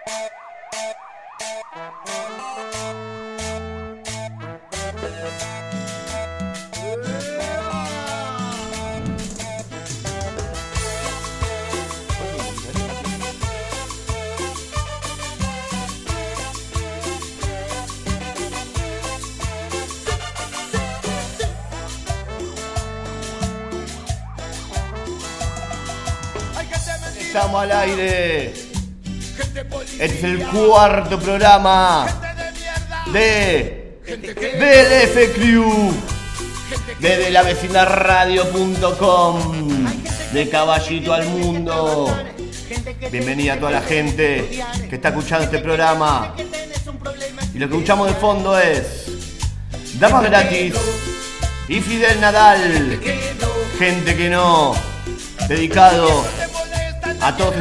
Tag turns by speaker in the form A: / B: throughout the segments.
A: Estamos al aire. Este es el cuarto programa del FCrew desde lavecindaradio.com, de Caballito al Mundo. Bienvenida a toda la gente que está escuchando este programa. Y lo que escuchamos de fondo es Damas Gratis y Fidel Nadal. Gente que no, dedicado a todos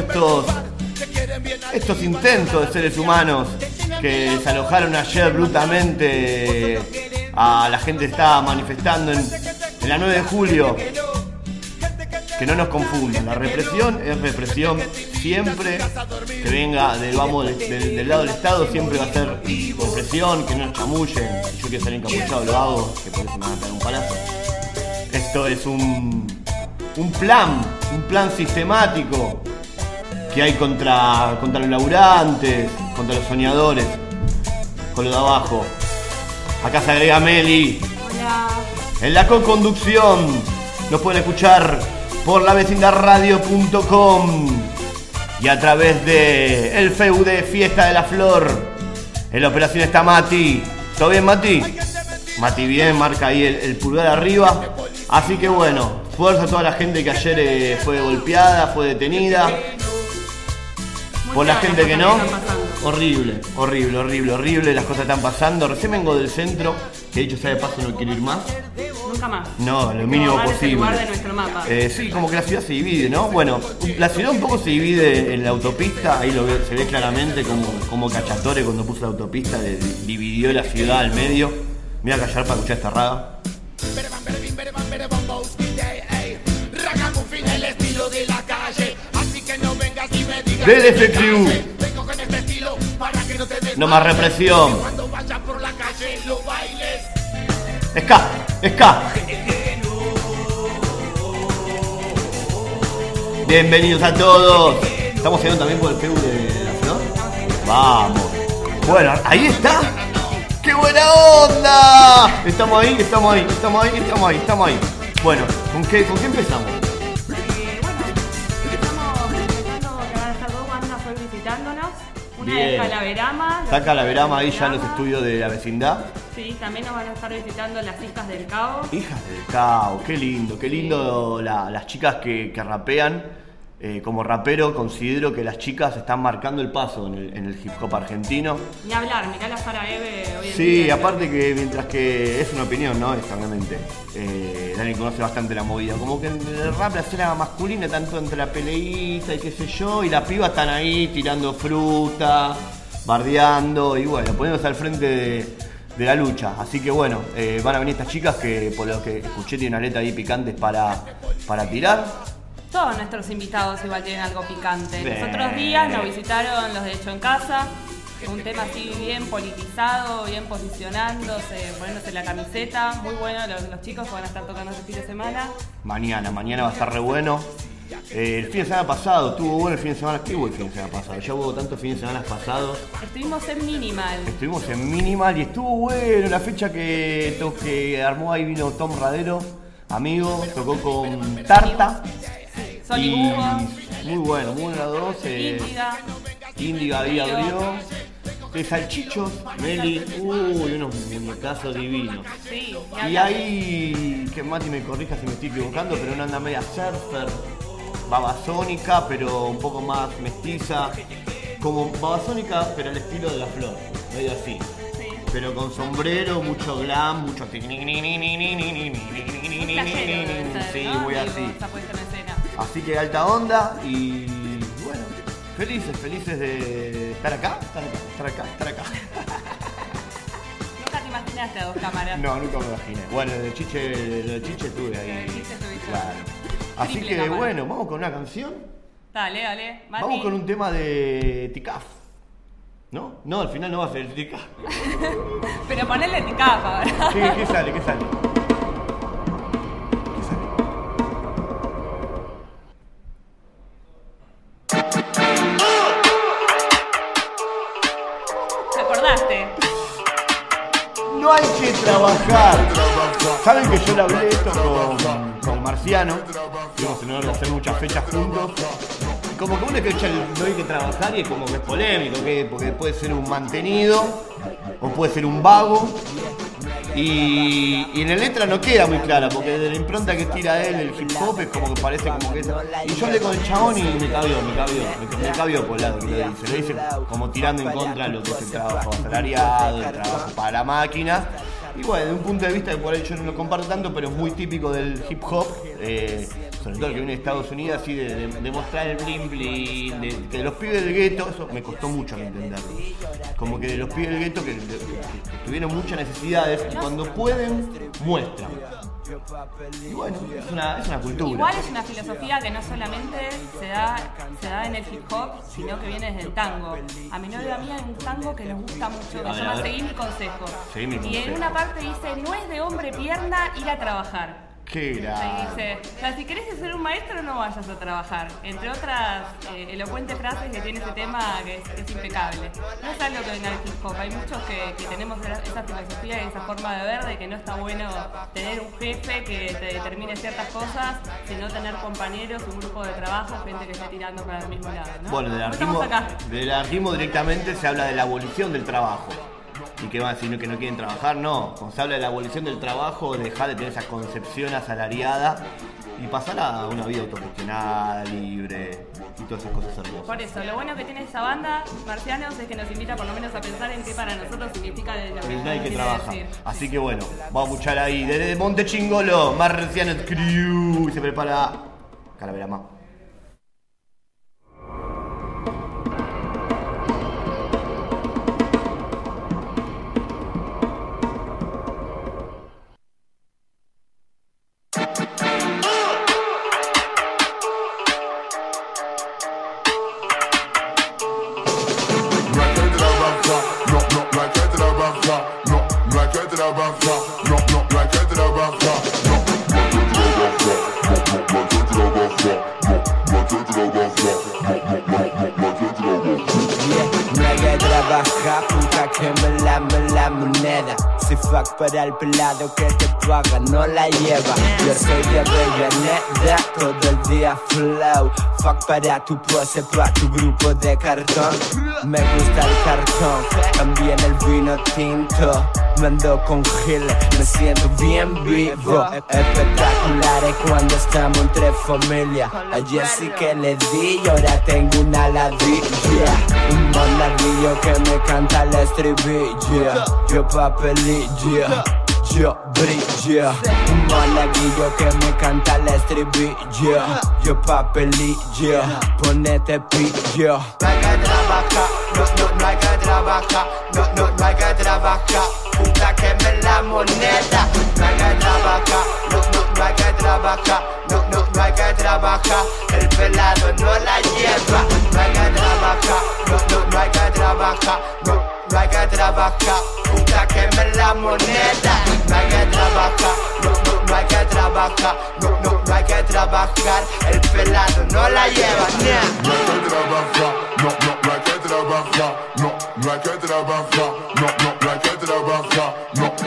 A: estos intentos de seres humanos que desalojaron ayer brutalmente a la gente que estaba manifestando en la 9 de julio. Que no nos confundan, la represión es represión siempre, que venga del lado del Estado siempre va a ser represión, que no nos chamullen. Si yo quiero salir encapuchado lo hago, que por eso me van a pegar un palazo. Esto es un plan sistemático que hay contra los laburantes, contra los soñadores, con lo de abajo. Acá se agrega Meli.
B: Hola.
A: En la co-conducción nos pueden escuchar por lavecindaradio.com y a través de el FEU de Fiesta de la Flor. En la operación está Mati. ¿Todo bien, Mati? Mati bien, marca ahí el pulgar arriba. Así que bueno, fuerza a toda la gente que ayer fue golpeada, fue detenida. Por la gente que no, horrible, las cosas están pasando. Recién vengo del centro, que dicho sea de paso no quiero ir más.
B: Nunca más.
A: No, lo mínimo posible.
B: El lugar de nuestro mapa.
A: Sí, como que la ciudad se divide, ¿no? Bueno, la ciudad un poco se divide en la autopista, ahí se ve claramente como Cacciatore cuando puso la autopista dividió la ciudad al medio. Me voy a callar para escuchar esta raga. Del FCrew. No más represión. Ska. Bienvenidos a todos. Estamos saliendo también por el FEU de la Flor. Vamos. Bueno, ahí está. ¡Qué buena onda! Estamos ahí. Bueno, ¿con qué empezamos?
B: Una de Calaverama.
A: Está Calaverama ahí ya en los estudios de la vecindad.
B: Sí, también nos van a estar visitando las Hijas del Caos.
A: Hijas del Caos, qué lindo las chicas que rapean. Como rapero considero que las chicas están marcando el paso en el hip hop argentino.
B: Ni hablar, mirá la Sara Eve hoy en día.
A: Sí, aparte que mientras que es una opinión, ¿no? Es obviamente. Dani conoce bastante la movida. Como que en el rap la escena masculina, tanto entre la peleita y qué sé yo, y las pibas están ahí tirando fruta, bardeando y bueno, poniéndose al frente de la lucha. Así que bueno, van a venir estas chicas que por lo que escuché tienen una letra ahí picantes para tirar.
B: Todos nuestros invitados igual tienen algo picante. Los otros días nos visitaron los de Hecho en Casa. Un tema así bien politizado, bien posicionándose, poniéndose la camiseta. Muy bueno los chicos que van a estar tocando este fin de semana.
A: Mañana va a estar re bueno. El fin de semana pasado estuvo bueno el fin de semana. ¿Qué hubo el fin de semana pasado? Ya hubo tantos fines de semana pasados.
B: Estuvimos en Minimal
A: Y estuvo bueno la fecha que armó ahí, vino Tom Radero, amigo, tocó con Tarta.
B: Sol y Hugo.
A: Muy bueno las dos. Índiga ahí abrió. De salchichos, Meli, unos muñecazos divinos.
B: Sí,
A: y ahí, que Mati me corrija si me estoy equivocando, pero una anda media surfer, babasónica, pero un poco más mestiza. Como babasónica, pero al estilo de la Flor, medio así.
B: Sí.
A: Pero con sombrero, mucho glam, mucho... Sí, muy así. Así que alta onda y bueno, felices de estar acá.
B: Nunca te imaginaste a dos cámaras.
A: No, nunca me imaginé. Bueno, de Chiche estuve ahí. Claro. Así que
B: cámara.
A: Bueno, vamos con una canción.
B: Dale, Mati.
A: Vamos con un tema de Ticaf. ¿No? No, al final no va a ser tica.
B: Pero ponele eticafa, ¿verdad?
A: ¿Qué sale?
B: ¿Te acordaste?
A: No hay que trabajar. Saben que yo le hablé esto con Marciano. Tuvimos el honor de hacer muchas fechas juntos. Y como que uno es que no hay que trabajar y es como que es polémico, porque puede ser un mantenido o puede ser un vago. Y en la letra no queda muy clara, porque de la impronta que tira él, el hip hop, es como que parece como que es... Y yo hablé con el chabón y me cabió por el lado que lo dice. Lo dice como tirando en contra de lo que es el trabajo asalariado, el trabajo para la máquina. Y bueno, de un punto de vista que por ahí yo no lo comparto tanto, pero es muy típico del hip hop, sobre todo el que viene de Estados Unidos, así de mostrar el bling bling, de los pibes del gueto. Eso me costó mucho entenderlo. Como que de los pibes del gueto que tuvieron muchas necesidades y cuando pueden, muestran. Y bueno, es una cultura.
B: Igual es una filosofía que no solamente se da en el hip hop, sino que viene desde el tango. A mi novia mía hay un tango que nos gusta mucho, que se llama Seguí mi consejo. Y en una parte dice, no es de hombre pierna ir a trabajar.
A: Qué grave.
B: O sea, si querés ser un maestro, no vayas a trabajar. Entre otras elocuentes frases que tiene ese tema que es impecable. No es algo que venga del hip hop. Hay muchos que tenemos esa filosofía y esa forma de ver de que no está bueno tener un jefe que te determine ciertas cosas, sino tener compañeros, un grupo de trabajo, gente que esté tirando para el mismo lado, ¿no?
A: Bueno, del anarquismo directamente se habla de la abolición del trabajo. ¿Y qué van a decir? ¿Que no quieren trabajar? No. Cuando se habla de la abolición del trabajo, dejar de tener esa concepción asalariada y pasar a una vida autogestionada, libre y todas esas cosas hermosas.
B: Por eso, lo bueno que tiene esa banda, Marcianos, es que nos invita por lo menos a pensar en qué para nosotros significa lo que
A: no hay que trabajar.
B: Decir.
A: Así que bueno, vamos a escuchar ahí desde Monte Chingolo, Marcianos Crew, y se prepara Calavera más.
C: Para el pelado que te paga no la lleva. Yo soy de Avellaneda, todo el día flow. Fuck para tu pose, pa' tu grupo de cartón. Me gusta el cartón, también el vino tinto. Me ando con giles, me siento bien vivo. Espectaculares cuando estamos entre familia. Ayer sí que le di y ahora tengo una ladilla. Un monaguillo que me canta el estribillo. Yo papelillo, yo brillo. Un monaguillo que me canta el estribillo. Yo papelillo, ponete pillo. No hay que trabajar, no hay que trabajar. No hay que trabajar, puta que me la moneda. No hay que trabajar, no hay que trabajar. No hay que trabajar, el pelado no la lleva. No hay que trabajar, no hay que trabajar. No hay que trabajar, puta que me la moneda. No hay que trabajar, no hay que trabajar. No hay que trabajar, el pelado no la lleva.
D: No hay que trabajar, no hay que trabajar. No hay que trabajar, no hay que trabajar. No hay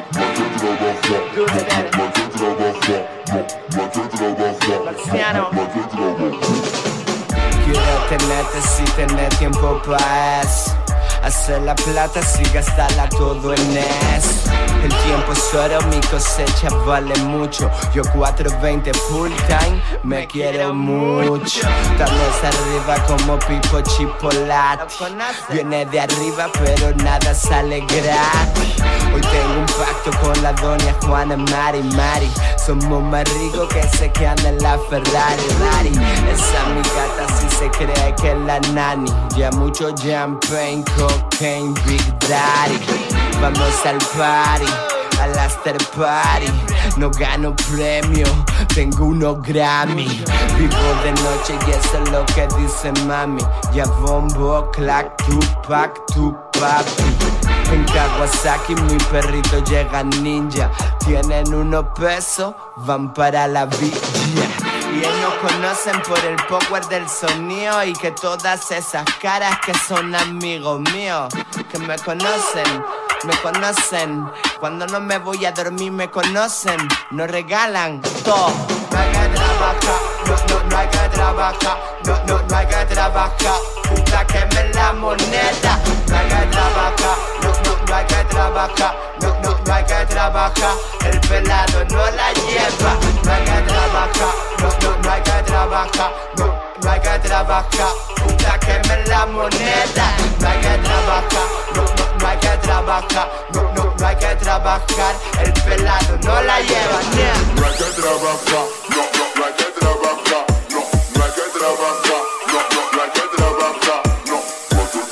D: que trabajar.
C: Quiero tenerte si tener tiempo para eso. Hacer la plata si gastarla todo en eso. El tiempo es oro, mi cosecha vale mucho. Yo 420 full time, me quiero mucho. Estamos arriba como Pipo Chipolati. Viene de arriba pero nada sale gratis. Hoy tengo un pacto con la doña Juana Mari. Somos más ricos que ese que anda en la Ferrari. Esa mi gata si se cree que es la nani. Ya mucho champagne, cocaine, Big Daddy. Vamos al party, al after party. no gano premio, tengo unos Grammy. Vivo de noche y eso es lo que dice mami. Ya bombo, clack, Tupac, tu papi. En Kawasaki mi perrito llega ninja. Tienen unos pesos, van para la villa. Y ellos nos conocen por el power del sonido. Y que todas esas caras que son amigos míos, que me conocen. Cuando no me voy a dormir me conocen. Nos regalan todo. No hay que trabajar, no hay que trabajar. No hay que trabajar, puta que me la moneda. No hay que trabajar, no hay que trabajar. No hay que trabajar, el pelado no la lleva. No hay que trabajar, no hay que trabajar. No hay que trabajar, puta que me la moneda. No hay que trabajar, no hay que trabajar. No hay que trabajar, el pelado no la lleva.
D: No hay que trabajar, no hay que trabajar. No hay que trabajar, no hay que trabajar. No hay que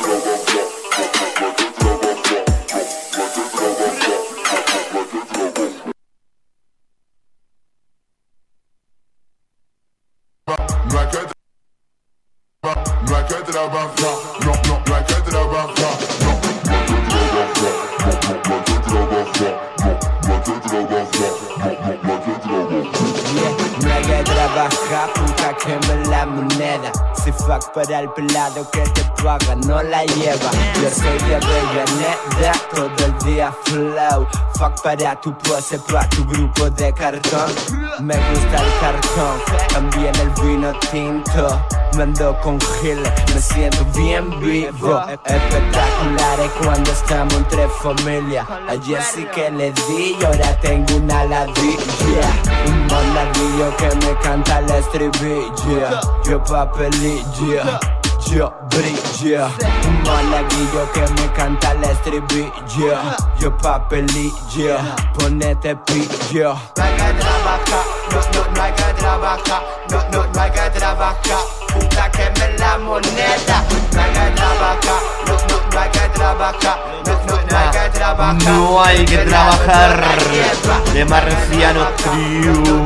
C: puta que me la moneda. Si fuck para el pelado que te paga no la lleva. Yo soy de Avellaneda, todo el día flow. Fuck para tu pose, para tu grupo de cartón. Me gusta el cartón, también el vino tinto. Me ando con Gil, me siento bien vivo. Espectaculares cuando estamos entre familia. Ayer sí que le di y ahora tengo una ladilla. Un monaguillo que me canta la estribilla. Yo papelilla, yo brilla. Un monaguillo que me canta la estribilla. Yo papelilla, ponete pillo. No hay que trabajar, no hay que trabajar. No hay que trabajar, puta que me la moneda. No hay que trabajar, no hay que trabajar. No hay que trabajar,
A: no hay que trabajar. De Marciano Trio.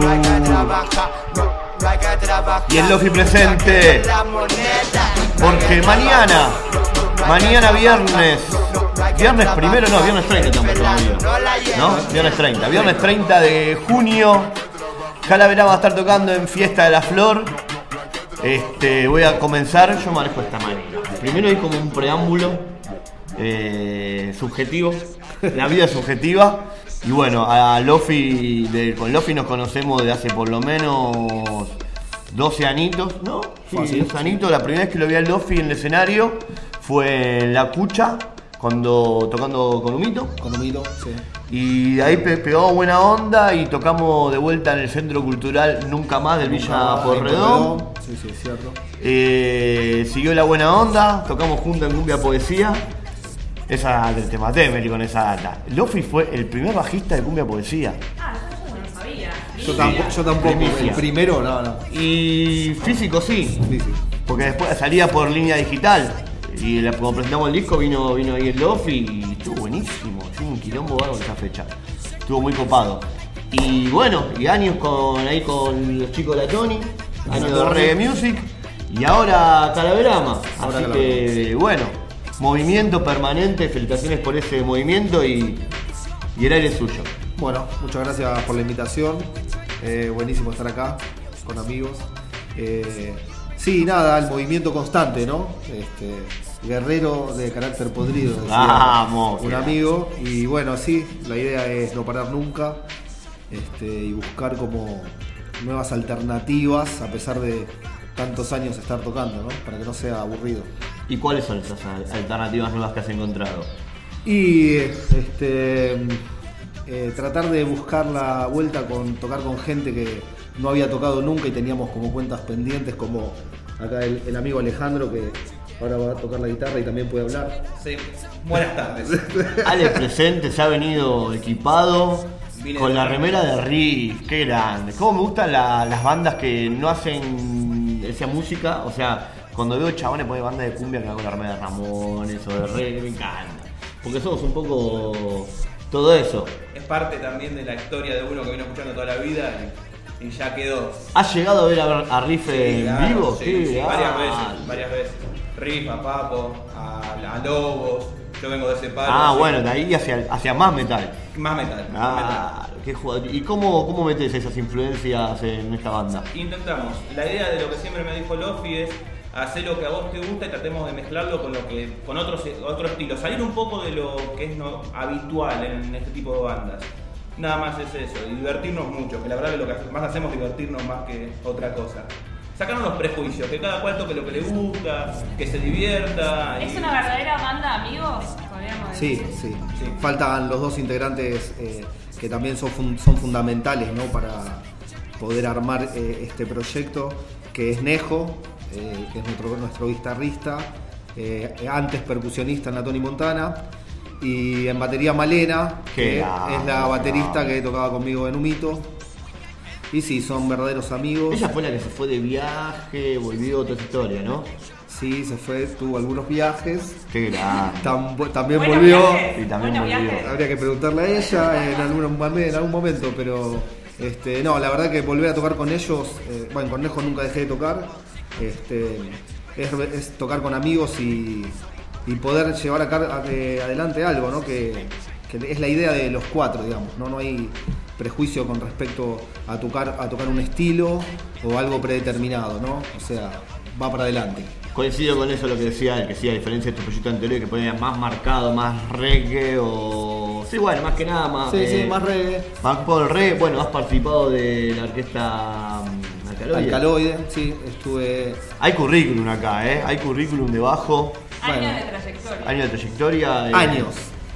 A: Y el Lofi presente. Porque mañana viernes primero, no, viernes 30 estamos todavía, ¿no? Viernes 30 de junio, Calavera va a estar tocando en Fiesta de la Flor. Voy a comenzar, yo manejo esta manera. Primero hay como un preámbulo subjetivo, la vida es subjetiva. Y bueno, con Lofi nos conocemos de hace por lo menos 12 añitos, ¿no? Sí, 12 añitos. La primera vez que lo vi a Lofi en el escenario fue en La Cucha, tocando con Humito.
E: Con Humito, sí.
A: Y de ahí pegó buena onda y tocamos de vuelta en el Centro Cultural Nunca Más del Villa Porredón.
E: Sí, es cierto.
A: Siguió la buena onda, tocamos juntos en Cumbia Poesía. Esa te maté, Meli, con esa data. Lofi fue el primer bajista de Cumbia Poesía.
B: Yo no sabía.
E: Yo tampoco.
A: Primicia.
E: El primero, no.
A: Y físico sí.
E: Sí.
A: Porque después salía por línea digital. Y cuando presentamos el disco vino ahí el Lofi y estuvo buenísimo. Estuvo un quilombo bárbaro esa fecha. Estuvo muy copado. Y bueno, y años con los chicos de la Tony, años de Reggae Music. Y ahora Calaverama. Así que bueno, movimiento permanente, felicitaciones por ese movimiento y el aire es suyo.
E: Bueno, muchas gracias por la invitación. Buenísimo estar acá con amigos. Sí, nada, el movimiento constante, ¿no? Guerrero de carácter podrido, decía
A: Vamos,
E: un amigo. Y bueno, sí, la idea es no parar nunca y buscar como nuevas alternativas a pesar de tantos años estar tocando, ¿no? Para que no sea aburrido.
A: ¿Y cuáles son esas alternativas nuevas que has encontrado?
E: Y tratar de buscar la vuelta tocar con gente que no había tocado nunca y teníamos como cuentas pendientes, como acá el amigo Alejandro, que ahora va a tocar la guitarra y también puede hablar.
F: Sí, buenas tardes.
A: Ale presente, se ha venido equipado con la remera de Riff, qué grande. Cómo me gustan las bandas que no hacen esa música, o sea, cuando veo chabones poner bandas de cumbia que van con la remera de Ramones o de reggae, me encanta. Porque somos un poco todo eso.
F: Es parte también de la historia de uno que vino escuchando toda la vida y ya quedó.
A: ¿Has llegado a ver a Riff en
F: claro,
A: vivo?
F: Sí, varias veces. Riff, a Papo, a Lobos. Yo vengo de ese palo.
A: Bueno, de ahí hacia más metal.
F: Más metal.
A: Qué jugador. ¿Y cómo metes esas influencias en esta banda?
F: Intentamos. La idea de lo que siempre me dijo Lofi es hacer lo que a vos te gusta y tratemos de mezclarlo con otro estilo. Salir un poco de lo que es habitual en este tipo de bandas. Nada más es eso, y divertirnos mucho, que la verdad que lo que más hacemos es divertirnos más que otra cosa. Sacarnos los prejuicios, que cada cual toque lo que le gusta, que se divierta.
B: ¿Es una verdadera banda de amigos? Podríamos decir.
E: Sí. Faltan los dos integrantes que también son fundamentales, ¿no? Para poder armar este proyecto, que es Nejo, que es nuestro guitarrista, antes percusionista en la Tony Montana, y en batería Malena, que es la baterista que tocaba conmigo en Humito. Y sí, son verdaderos amigos.
A: Ella fue la que se fue de viaje, volvió, toda esa historia, ¿no?
E: Sí, se fue, tuvo algunos viajes.
A: Qué grande.
E: También
B: Bueno,
E: volvió.
B: viajes.
A: Y también
B: Bueno,
A: volvió.
B: viajes.
E: Habría que preguntarle a ella en algún momento, pero no, la verdad que volver a tocar con ellos, con Nejo nunca dejé de tocar. Es tocar con amigos y poder llevar adelante algo, ¿no? Que es la idea de los cuatro, digamos, ¿no? No hay prejuicio con respecto a tocar un estilo o algo predeterminado, ¿no? O sea, va para adelante.
A: Coincido con eso lo que decía él, que sí, a diferencia de tu proyecto anterior, que ponía más marcado, más reggae o... Sí, bueno, más que nada más...
E: Sí, más reggae.
A: Más por el reggae, bueno, has participado de la orquesta
E: Alcaloide, sí, estuve...
A: Hay currículum acá, hay currículum debajo.
B: Años de trayectoria.
A: Años de trayectoria.
E: Años.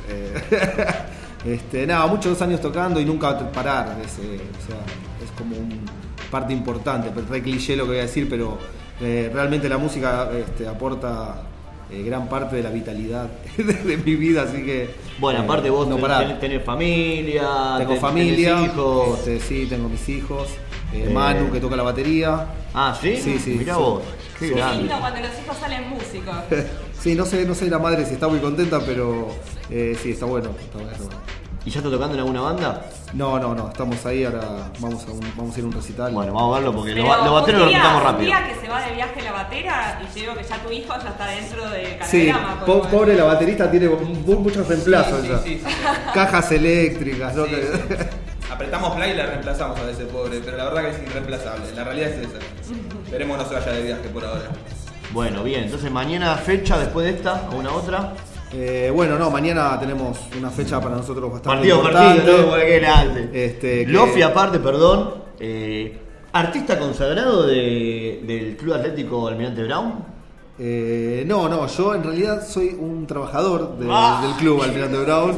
E: Muchos años tocando y nunca parar. Es como parte importante, re cliché lo que voy a decir, pero realmente la música aporta gran parte de la vitalidad de mi vida, así que...
A: Bueno, aparte vos
E: no
A: tenés familia,
E: tengo familia,
A: tenés hijos.
E: Sí, tengo mis hijos, Manu que toca la batería.
A: Ah, ¿sí?
E: Sí.
A: Mirá vos, qué
B: Es
A: grande.
B: lindo cuando los hijos salen músicos.
E: Sí, no sé la madre si está muy contenta, pero sí, está bueno.
A: ¿Y ya está tocando en alguna banda?
E: No, estamos ahí, ahora vamos a ir a un recital.
A: Bueno, vamos a verlo porque
B: Pero
A: los bateros lo repitamos rápido.
B: Un día que se va de viaje la batera y yo digo que ya tu hijo ya está dentro de
E: Sí,
B: Canagrama.
E: pobre la baterista tiene muchos reemplazos ya.
F: Sí.
E: Cajas eléctricas, ¿no?
F: Sí. Apretamos play y la reemplazamos a ese pobre, pero la verdad que es irreemplazable, la realidad es esa. Esperemos no se vaya de viaje por ahora.
A: Bueno, bien, entonces mañana fecha después de esta, o una otra.
E: Mañana tenemos una fecha para nosotros bastante
A: Partido,
E: importante.
A: ¿no? Qué grande. Lofi, aparte, perdón, artista consagrado del Club Atlético Almirante Brown.
E: No, yo en realidad soy un trabajador del club Almirante Brown.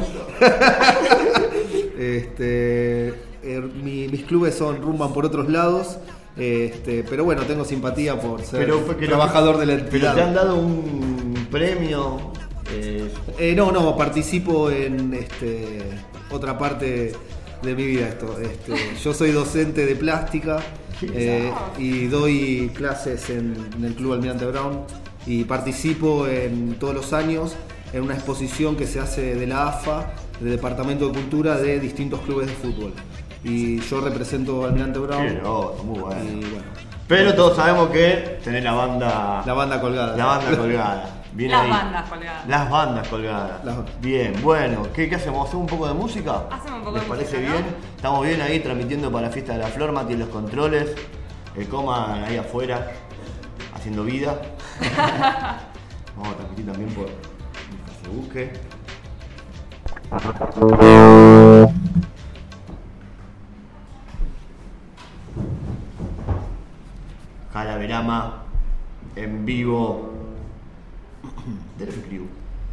E: Mis clubes rumban por otros lados. Pero bueno, tengo simpatía por ser trabajador de la entidad.
A: ¿Pero te han dado un premio?
E: No, participo en otra parte de mi vida. Yo soy docente de plástica y doy clases en el Club Almirante Brown y participo todos los años en una exposición que se hace de la AFA, del Departamento de Cultura, de distintos clubes de fútbol. Y yo represento a Almirante Brown.
A: Qué loco, muy bueno.
E: Y bueno.
A: Pero todos sabemos que tenés la banda
E: colgada.
A: La banda colgada. Bien
B: Las
A: ahí.
B: bandas colgadas.
A: Las bandas colgadas. Bien, bueno, ¿qué hacemos? ¿Hacemos un poco de música?
B: Hacemos un poco
A: ¿Les
B: de
A: parece
B: música,
A: bien?
B: ¿no?
A: Estamos bien ahí transmitiendo para la fiesta de la Flor, Mati en los controles, el Coma ahí afuera, haciendo vida. Vamos a transmitir también por Facebook. Calaverama en vivo del Crew.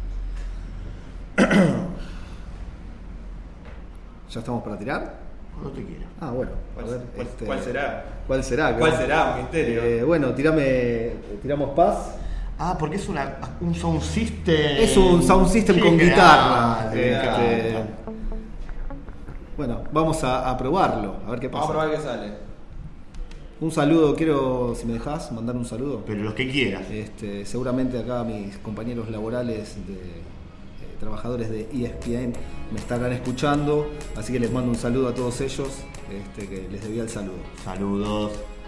E: ¿Ya estamos para tirar?
A: Cuando te quieras.
E: Ah, bueno. A ver,
F: ¿Cuál será?
E: ¿Cuál será?
F: ¿Cuál será? Un misterio.
E: Bueno, tiramos Paz.
A: Ah, porque es un sound system.
E: Es un sound system
A: Qué
E: con guitarra.
A: grande,
E: Bueno, vamos a probarlo, a ver qué pasa.
F: Vamos a probar qué sale.
E: Un saludo, quiero, si me dejás, mandar un saludo.
A: Pero los que quieras.
E: Seguramente acá mis compañeros laborales trabajadores de ESPN me estarán escuchando, así que les mando un saludo a todos ellos, que les debía el saludo.
A: Saludos.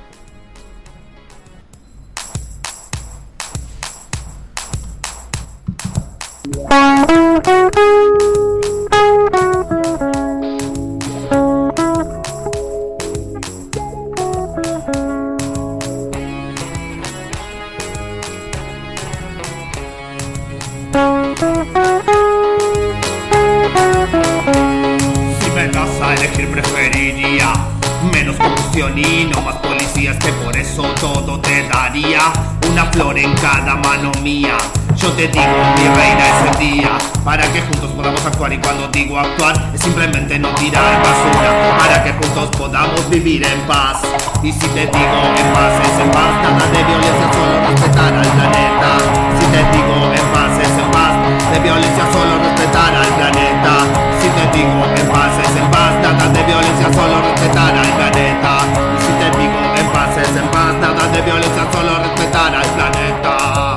G: Si me das a elegir preferiría menos corrupción y no más policías, que por eso todo te daría una flor en cada mano mía. Yo te digo, mi reina, es el día para que juntos podamos actuar, y cuando digo actuar es simplemente no tirar basura, para que juntos podamos vivir en paz. Y si te digo en paz es en paz, nada de violencia, solo respetar al planeta. Si te digo en paz es en paz, de violencia, solo respetar al planeta. Si te digo en paz es en paz, nada de violencia, solo respetar al planeta. Y si te digo en paz es en paz, nada de violencia, solo respetar al planeta.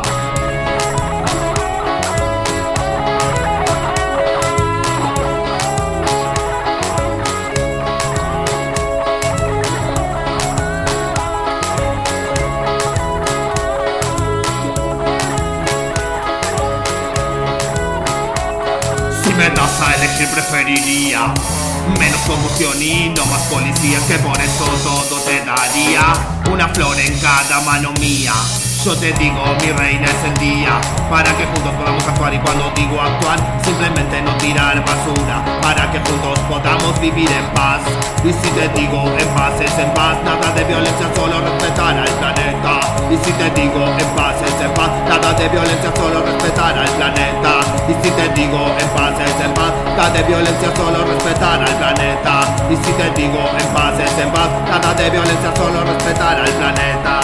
G: Si me das a elegir preferiría menos confusión y no más policías, que por eso todo te daría una flor en cada mano mía. Yo te digo, mi reina, es el día para que juntos podamos actuar, y cuando digo actuar simplemente no tirar basura, para que juntos podamos vivir en paz. Y si te digo en paz es en paz, nada de violencia, solo respetar al planeta. Y si te digo en paz es en paz, nada de violencia, solo respetar al planeta. Y si te digo en paz es en paz, nada de violencia, solo respetar al planeta. Y si te digo en paz es en paz, nada de violencia, solo respetar al planeta.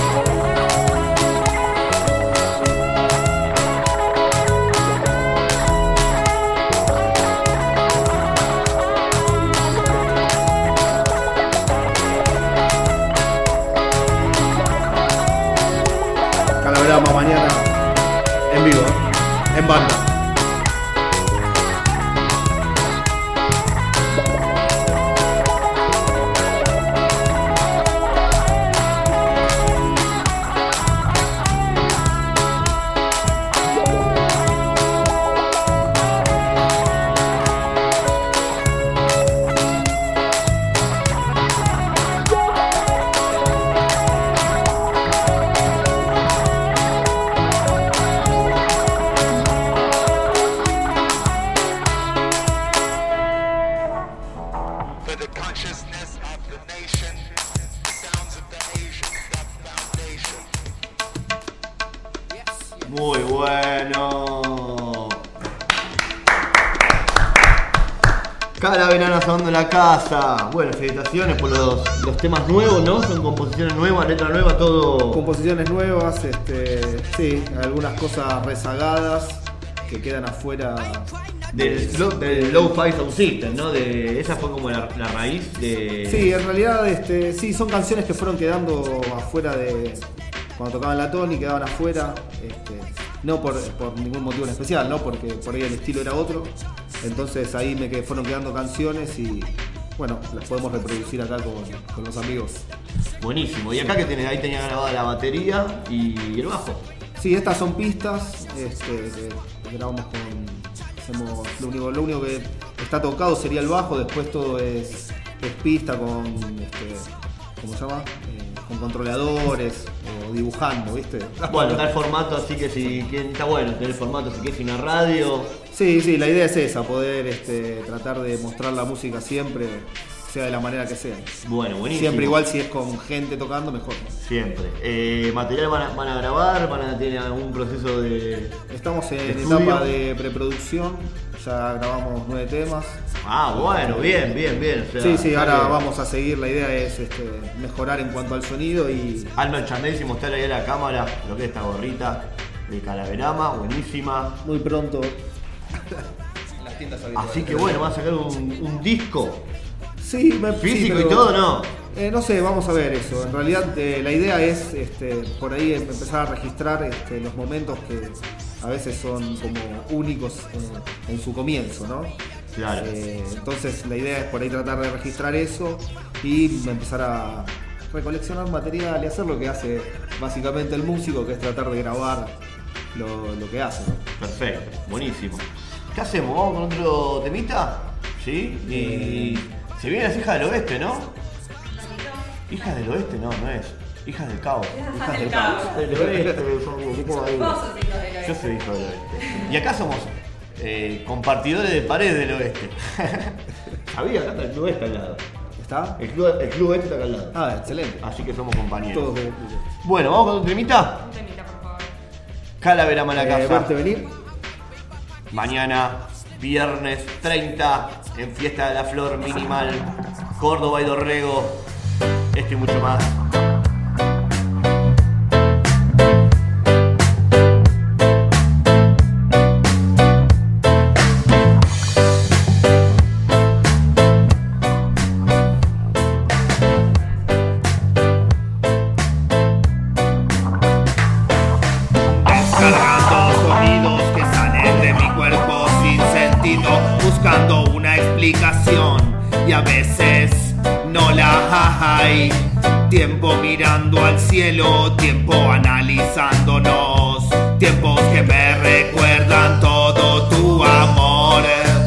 E: Calaverama mañana en vivo, en banda.
D: For the consciousness of the nation, the sounds of the Asian Foundation.
A: Muy bueno. Cada verano sonando en la casa. Bueno, felicitaciones por los temas nuevos, ¿no? Son composiciones nuevas, letra nueva, todo.
E: Composiciones nuevas, sí, algunas cosas rezagadas que quedan afuera.
A: Del Lo-Fi Sound System, ¿no? Esa fue como la raíz de...
E: Sí, en realidad sí, son canciones que fueron quedando afuera de... Cuando tocaban la Tony quedaban afuera, no por ningún motivo en especial, ¿no? Porque por ahí el estilo era otro. Entonces ahí fueron quedando canciones y bueno, las podemos reproducir acá con los amigos.
A: Buenísimo. ¿Y acá qué tenés? Ahí tenía grabada la batería y el bajo.
E: Sí, estas son pistas que grabamos hacemos lo único que está tocado sería el bajo, después todo es pista con ¿cómo se llama? Con controladores o dibujando, ¿viste?
A: Bueno, está el formato, así que está bueno tener el formato, si quieres una radio.
E: Sí, la idea es esa, poder tratar de mostrar la música siempre, sea de la manera que sea.
A: Bueno, buenísimo.
E: Siempre igual si es con gente tocando, mejor.
A: Siempre. ¿Material van a grabar? ¿Van a tener algún proceso de...?
E: Estamos en
A: estudio?
E: etapa de preproducción, ya grabamos 9 temas.
A: Ah, bueno, bien. O sea,
E: Sí, ahora vamos a seguir, la idea es mejorar en cuanto al sonido y...
A: Alma Chandesi, mostrar ahí a la cámara lo que es esta gorrita de Calaverama, buenísima.
E: Muy pronto.
A: Así que bueno, va a sacar un disco
E: Sí,
A: físico
E: pero,
A: y todo, ¿no?
E: No sé, vamos a ver eso. En realidad la idea es por ahí empezar a registrar los momentos a veces son como únicos en su comienzo, ¿no?
A: Claro.
E: Entonces la idea es por ahí tratar de registrar eso y empezar a recoleccionar material y hacer lo que hace básicamente el músico, que es tratar de grabar lo que hace, ¿no?
A: Perfecto, buenísimo. ¿Qué hacemos? ¿Vamos con otro temita? ¿Sí? Y se vienen las hijas del oeste, ¿no? Hijas del oeste, no es. Hijas del caos.
B: Hijas del caos.
A: Del oeste, somos ahí.
B: Vos sos hijo del oeste.
A: Yo soy hijo del oeste. Y acá somos compartidores de pared del oeste. ¿Sabía? Acá está el club este al lado.
E: ¿Está?
A: El club este está acá al lado.
E: Ah, excelente.
A: Así que somos compañeros.
E: Todos de-
A: Bueno, ¿vamos con otro temita?
B: Un temita, por favor.
A: Calavera Malacasa.
E: verte venir.
A: Mañana, viernes 30, en Fiesta de la Flor Minimal, Córdoba y Dorrego. Esto y mucho más.
G: Descargando sonidos que salen de mi cuerpo sin sentido, buscando una explicación y a veces no la hay. Tiempo mirando al cielo, tiempo analizándonos, tiempos que me recuerdan todo tu amor.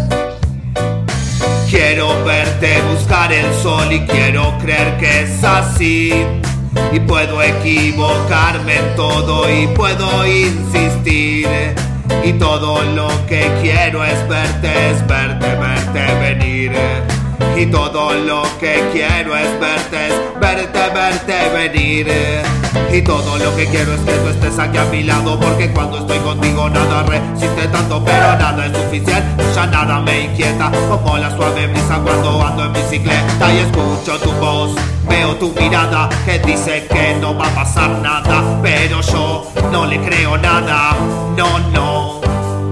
G: Quiero verte buscar el sol y quiero creer que es así. Y puedo equivocarme en todo y puedo insistir. Y todo lo que quiero es verte venir. Y todo lo que quiero es verte venir. Y todo lo que quiero es que tú estés aquí a mi lado, porque cuando estoy contigo nada resiste tanto, pero nada es suficiente, ya nada me inquieta, como la suave brisa cuando ando en bicicleta y escucho tu voz, veo tu mirada que dice que no va a pasar nada, pero yo no le creo nada, no.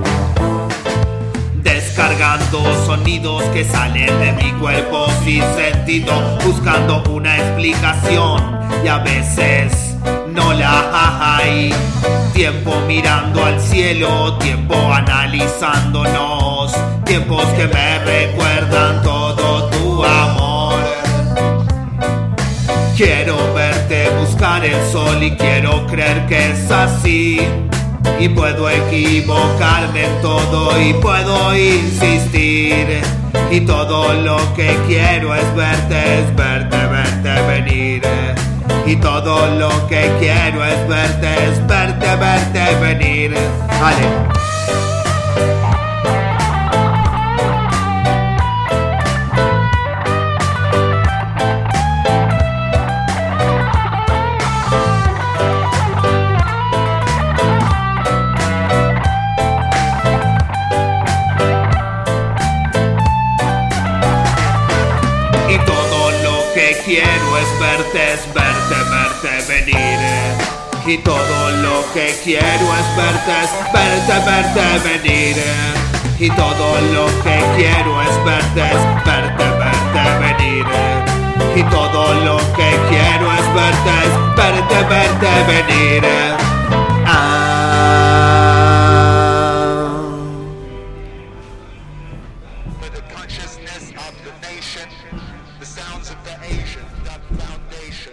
G: Descargando sonidos que salen de mi cuerpo sin sentido, buscando una explicación y a veces no la hay. Tiempo mirando al cielo, tiempo analizándonos, tiempos que me recuerdan todo tu amor. Quiero verte buscar el sol y quiero creer que es así. Y puedo equivocarme en todo y puedo insistir. Y todo lo que quiero es verte venir. Y todo lo que quiero es verte venir. Ale. Quiero es verte venir. Y todo lo que quiero es verte venir. Y todo lo que quiero es verte venir. Y todo lo que quiero es verte venir.
D: For the consciousness of the nation, the sounds of the Asian Dub Foundation.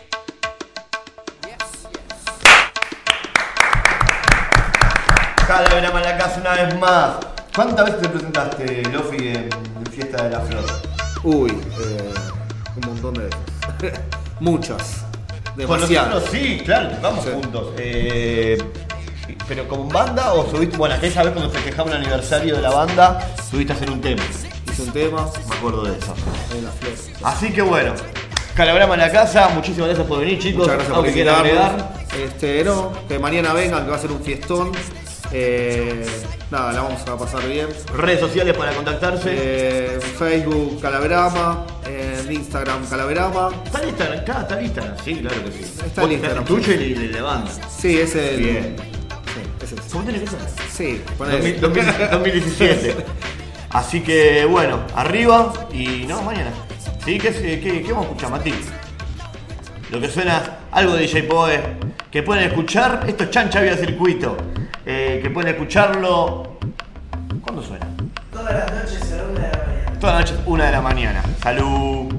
A: Calavera Malacasa una vez más. ¿Cuántas veces te presentaste, Lofi, en Fiesta de la Flor?
E: Uy, un montón de veces. Muchas.
A: Con
E: Demasiadas.
A: nosotros sí, claro, tocamos
E: Sí.
A: juntos. ¿Pero como banda o subiste? Bueno, aquella vez cuando festejamos el aniversario de la banda, subiste a hacer un tema.
E: Hice un tema
A: Me acuerdo de eso.
E: en la flor.
A: Así que bueno, Calavera Malacasa, muchísimas gracias por venir, chicos.
E: Muchas gracias
A: ¿Algo
E: por
A: que quieran
E: invitarnos.
A: agregar?
E: No, que mañana vengan, que va a ser un fiestón. Nada, la vamos a pasar bien.
A: Redes sociales para contactarse.
E: En Facebook Calaverama, en Instagram Calaverama.
A: ¿Está en Instagram? Claro, está en Instagram. Sí, claro que sí.
E: Está
A: Vos
E: en Instagram.
A: tenés el tuyo y el de banda.
E: Sí, es el.
A: Bien.
E: Sí, es ese.
A: ¿Cómo tenés que ser?
E: Sí, ponele.
A: 2017. Así que bueno, arriba y no, mañana. ¿Sí? ¿Qué vamos a escuchar, Mati? Lo que suena, algo de DJ Poe, que pueden escuchar, esto es Chancha Vía Circuito. que pueden escucharlo. ¿Cuándo suena?
H: Todas las noches a 1 de la mañana.
A: Todas las noches 1 de la mañana. Salud.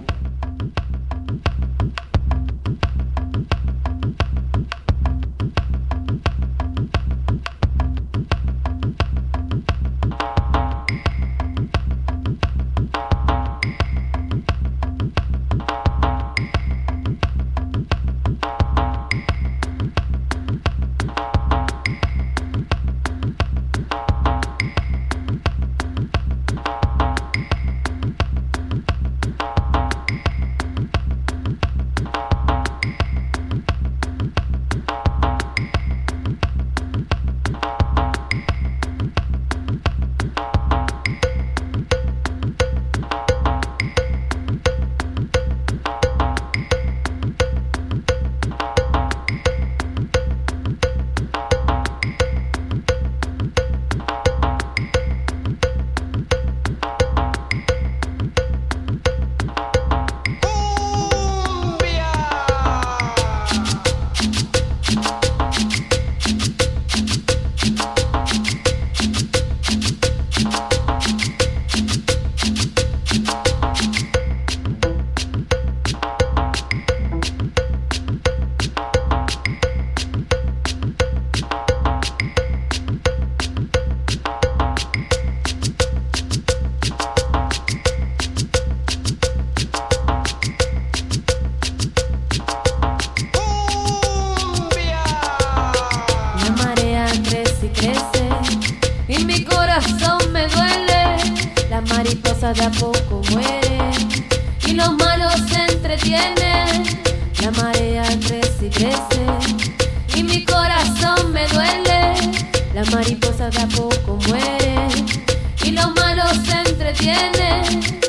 I: De a poco muere y los malos se entretienen. La marea crece y crece y mi corazón me duele. La mariposa de a poco muere y los malos se entretienen.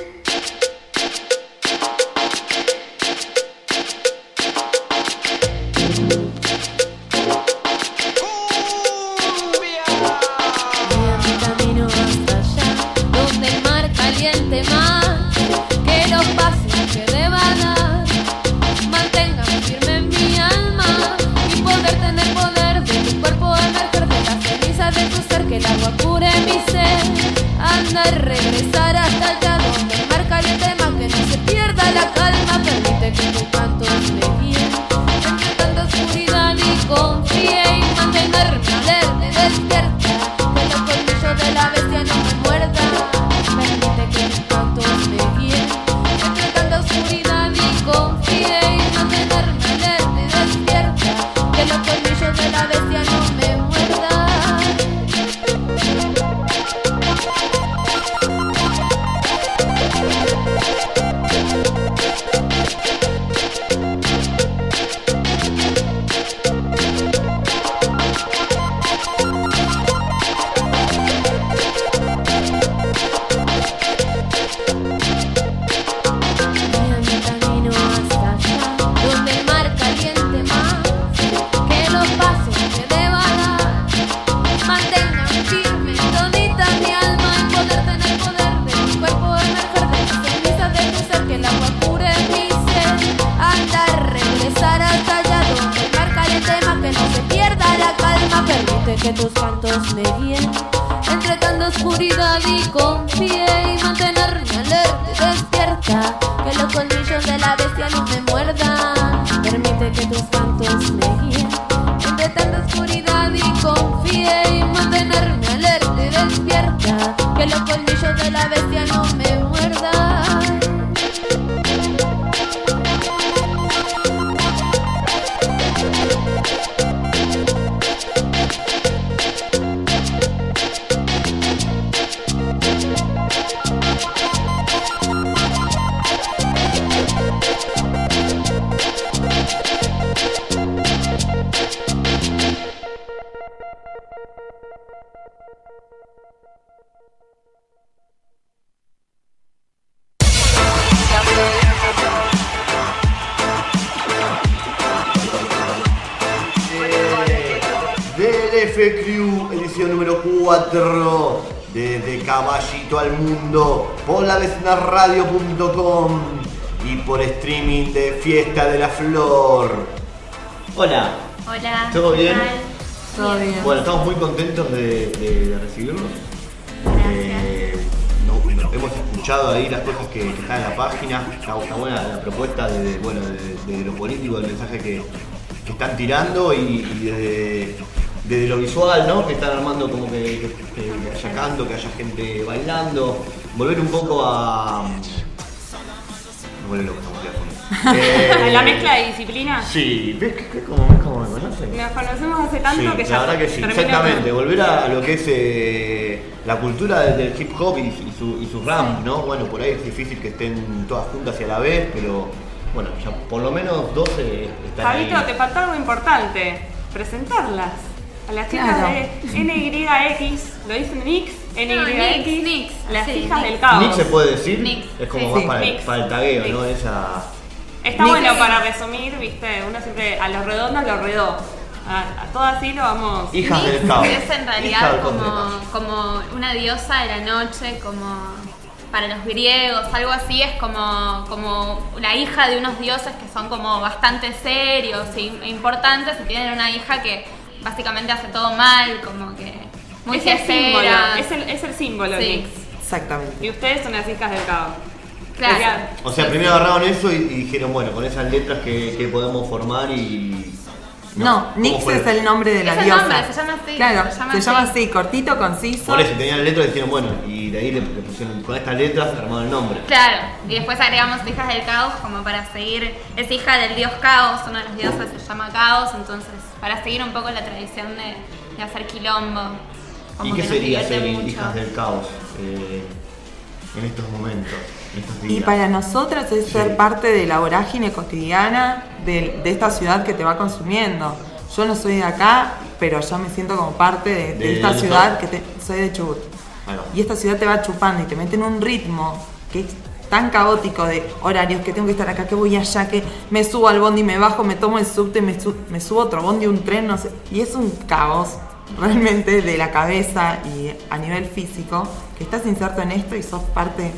I: Regresar hasta allá donde el mar caliente más que no se pierda la calma. Permite que tu canto me guíe entre tanta oscuridad y confíe y mantenerme alerta y despierta, que los colmillos de la bestia no me muerdan. Permite que tu canto me guíe entre tanta oscuridad y confíe y mantenerme alerta y despierta, que los colmillos de la bestia no me muerdan. Que tus cantos me guíen entre tanta oscuridad y confíe y mantenerme alerta y despierta, que los colmillos de la bestia no me muerdan. Permite que tus cantos me guíen entre tanta oscuridad y confíe y mantenerme alerta y despierta, que los colmillos de la bestia no me muerdan.
A: DLF Crew, edición número 4, desde Caballito al Mundo, por lavecindaradio.com y por streaming de Fiesta de la Flor. Hola.
J: Hola.
A: ¿Todo bien?
J: Todo bien.
A: Bueno, estamos muy contentos de recibirlos. Hemos escuchado ahí las cosas que están en la página. Está buena la propuesta de lo político, del mensaje que están tirando y desde lo visual, ¿no? Que están armando como que haya canto, que haya gente bailando. Volver un poco a... Me vuelve loco esta música.
B: ¿La mezcla de disciplina?
A: Sí, ¿ves que como me conocen?
B: Nos conocemos hace tanto
A: Sí,
B: que ya.
A: la verdad que sí, exactamente. Volver a lo que es la cultura del hip hop y su rap, ¿no? Bueno, por ahí es difícil que estén todas juntas y a la vez, pero bueno, ya por lo menos 12 están
B: Fabito,
A: ahí.
B: te faltó algo importante. Presentarlas. A las chicas
J: Claro.
B: de NYX, ¿lo dicen Nix? NYX,
I: Nix,
B: las
I: sí,
B: hijas
I: Nix.
B: del caos.
A: Nick se puede decir,
I: Nix,
A: es como
I: sí,
A: más
I: sí.
A: para
B: Nix.
A: el tagueo,
B: Nix.
A: ¿no? Esa...
B: Está
J: Nix.
B: bueno para resumir, viste, uno siempre a lo redondo lo redó. A todo así lo vamos.
A: Hijas
I: Nix
A: del caos.
I: es en
A: Hijas
I: realidad
A: del caos.
I: como una diosa de la noche, como para los griegos, algo así, es como la hija de unos dioses que son como bastante serios e importantes y tienen una hija que básicamente hace todo mal, como que muy
B: es el símbolo,
I: fiestera.
B: es el símbolo,
I: Sí.
B: Nix.
J: Exactamente.
B: Y ustedes son las hijas del caos.
I: Claro.
B: Sería-
A: O sea, primero agarraron eso y dijeron, bueno, con esas letras que podemos formar y...
J: No,
A: ¿cómo
J: Nix
A: fue?
J: es el nombre de la
I: Es el
J: diosa.
I: nombre, se llama así,
J: Claro,
I: se llama así.
J: cortito, conciso.
A: Por eso tenían letras y dijeron, bueno, y de ahí le pusieron, con estas letras armaron el nombre.
I: Claro, y después agregamos hijas del caos como para seguir, es hija del dios caos, uno de los dioses se llama caos, entonces para seguir un poco la tradición de hacer quilombo. Como
A: ¿Y qué
I: que nos
A: sería
I: divierte
A: ser
I: mucho.
A: hijas del caos en estos momentos, en estos días?
J: Y para nosotras es ser
A: Sí.
J: parte de la vorágine cotidiana de esta ciudad que te va consumiendo. Yo no soy de acá, pero yo me siento como parte de
A: ¿De
J: esta
A: dónde
J: ciudad
A: sos?
J: soy de Chubut.
A: Ahí va.
J: Y esta ciudad te va chupando y te mete en un ritmo que es tan caótico de horarios, que tengo que estar acá, que voy allá, que me subo al bondi, me bajo, me tomo el subte, me subo a otro bondi, un tren, no sé. Y es un caos realmente de la cabeza y a nivel físico, que estás inserto en esto y sos parte,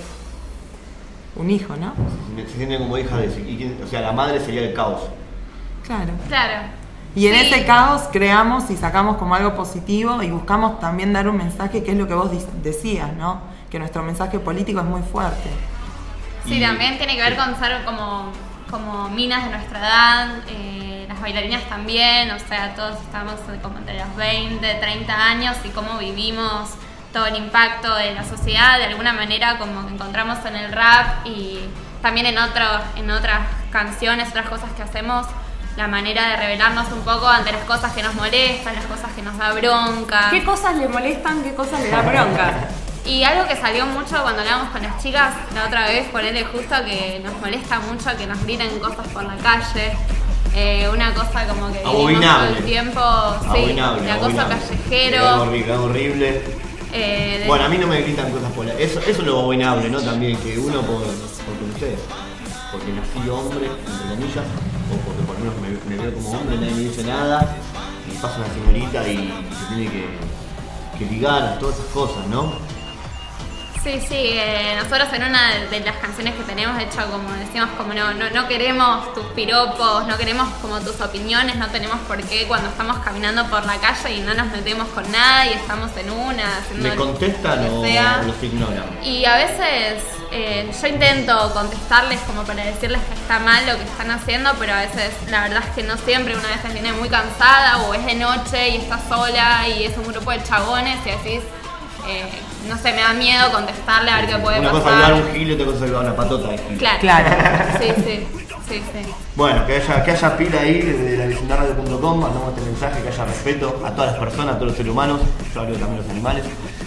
J: un hijo, ¿no?
A: Se sienten como hijas o sea, la madre sería el caos.
J: Claro.
I: Claro.
J: Y en
I: Sí.
J: ese caos creamos y sacamos como algo positivo y buscamos también dar un mensaje que es lo que vos decías, ¿no? Que nuestro mensaje político es muy fuerte.
I: Sí,
A: Y-
I: también tiene que ver con ser como minas de nuestra edad, las bailarinas también, o sea, todos estamos como entre los 20, 30 años y cómo vivimos todo el impacto de la sociedad, de alguna manera como que encontramos en el rap y también en otras canciones, otras cosas que hacemos, la manera de revelarnos un poco ante las cosas que nos molestan, las cosas que nos da bronca.
B: ¿Qué cosas le molestan? ¿Qué cosas le da bronca?
I: Y algo que salió mucho cuando hablábamos con las chicas la otra vez, ponele justo que nos molesta mucho que nos griten cosas por la calle. Una cosa como que vivimos todo
A: Abominable.
I: el tiempo,
A: Abominable,
I: la cosa
A: abominable.
I: callejero.
A: Algo horrible. Bueno, a mí no me gritan cosas por la... Eso es lo abominable, ¿no? También que uno porque ustedes, porque nací hombre, entre comillas, o porque por lo menos me veo como hombre, nadie me dice nada, y pasa una señorita y se tiene que ligar, todas esas cosas, ¿no?
I: Sí, nosotros en una de las canciones que tenemos hecho, como decimos, como no queremos tus piropos, no queremos como tus opiniones, no tenemos por qué cuando estamos caminando por la calle y no nos metemos con nada y estamos en una, haciendo
A: ¿Le contestan
I: lo
A: o
I: que sea.
A: los ignoran?
I: Y a veces yo intento contestarles como para decirles que está mal lo que están haciendo, pero a veces la verdad es que no siempre, una vez viene muy cansada o es de noche y está sola y es un grupo de chabones y decís, no sé, me da miedo contestarle a ver qué puede
A: Una cosa es
I: pasar.
A: salvar un gil y otra cosa es salvar una patota de gil.
I: Claro. Sí.
A: Bueno, que haya pila ahí de la vecindaradio.com, mandamos este mensaje, que haya respeto a todas las personas, a todos los seres humanos, yo hablo también de los animales.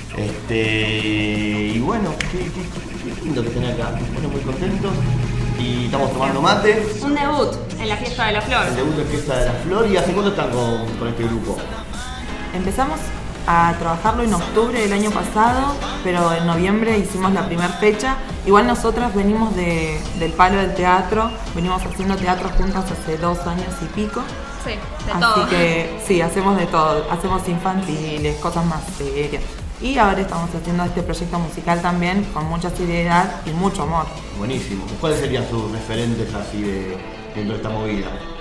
A: Y bueno, qué lindo que estén acá, bueno, muy contentos. Y estamos tomando mate,
B: Un debut en la fiesta de la flor.
A: el debut de Fiesta de la Flor. ¿Y hace cuánto están con este grupo?
J: Empezamos a trabajarlo en octubre del año pasado, pero en noviembre hicimos la primera fecha. Igual nosotras venimos del palo del teatro, venimos haciendo teatro juntas hace 2 años y pico.
I: Sí, de
J: Así
I: todo.
J: que sí, hacemos de todo, hacemos infantiles, cosas más serias. Y ahora estamos haciendo este proyecto musical también con mucha seriedad y mucho amor.
A: Buenísimo. ¿Cuáles serían sus referentes así dentro de esta movida?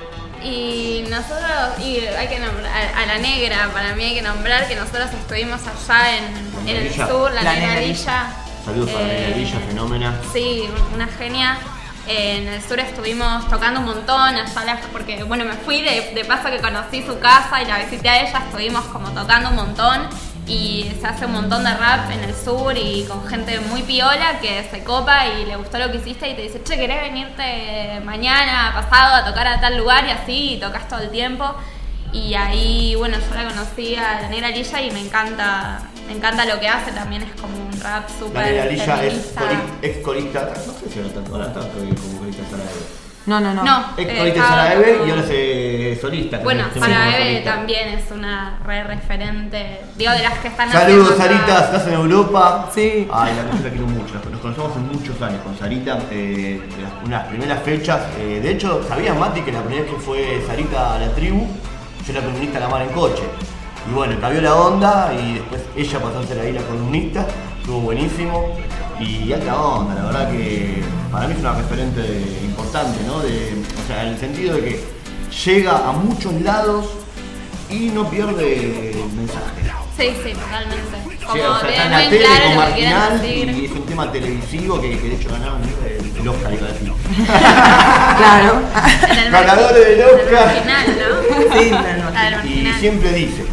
K: Y nosotros, y hay que nombrar a la negra, para mí hay que nombrar que nosotros estuvimos allá en el sur, la negra Lilla.
A: Saludos para la negra Lilla, fenómena.
K: Sí, una genia. En el sur estuvimos tocando un montón, allá porque bueno, me fui de paso que conocí su casa y la visité a ella, estuvimos como tocando un montón y se hace un montón de rap en el sur y con gente muy piola que se copa y le gustó lo que hiciste y te dice, che, ¿querés venirte mañana, pasado a tocar a tal lugar? Y así, y tocas todo el tiempo. Y ahí, bueno, yo la conocí a la negra Lilla y me encanta lo que hace, también es como un rap súper
A: La negra Lilla
K: feminista.
A: es ex corista, no sé si ahora tanto como corista Sarajevo.
J: No.
A: Ex corista Sarajevo y ahora es solista.
K: Bueno, Sarajevo también es una re-referente, digo, de las que están
A: Saludos,
K: haciendo acá.
A: Sarita, estás en Europa.
J: Sí.
A: Ay, la quiero mucho, nos conocemos hace muchos años con Sarita, unas primeras fechas. De hecho, ¿sabías, Mati, que la primera vez que fue Sarita a la tribu, yo era columnista a la mar en coche? Y bueno, cambió la onda y después ella pasó a ser ahí la columnista, estuvo buenísimo. Y alta onda, la verdad que para mí es una referente importante, ¿no? O sea, en el sentido de que llega a muchos lados y no pierde mensaje.
K: Sí, totalmente. Como
A: Sí, o sea, está en
K: bien
A: la tele
K: claro
A: con
K: lo que quieren
A: Marginal
K: decir.
A: y es un tema televisivo que de hecho ganaron el Oscar, iba a decir.
J: Claro.
A: Ganadores del Oscar.
K: Marginal, ¿no?
J: Sí,
K: La del
A: Y
K: Marginal.
A: siempre dice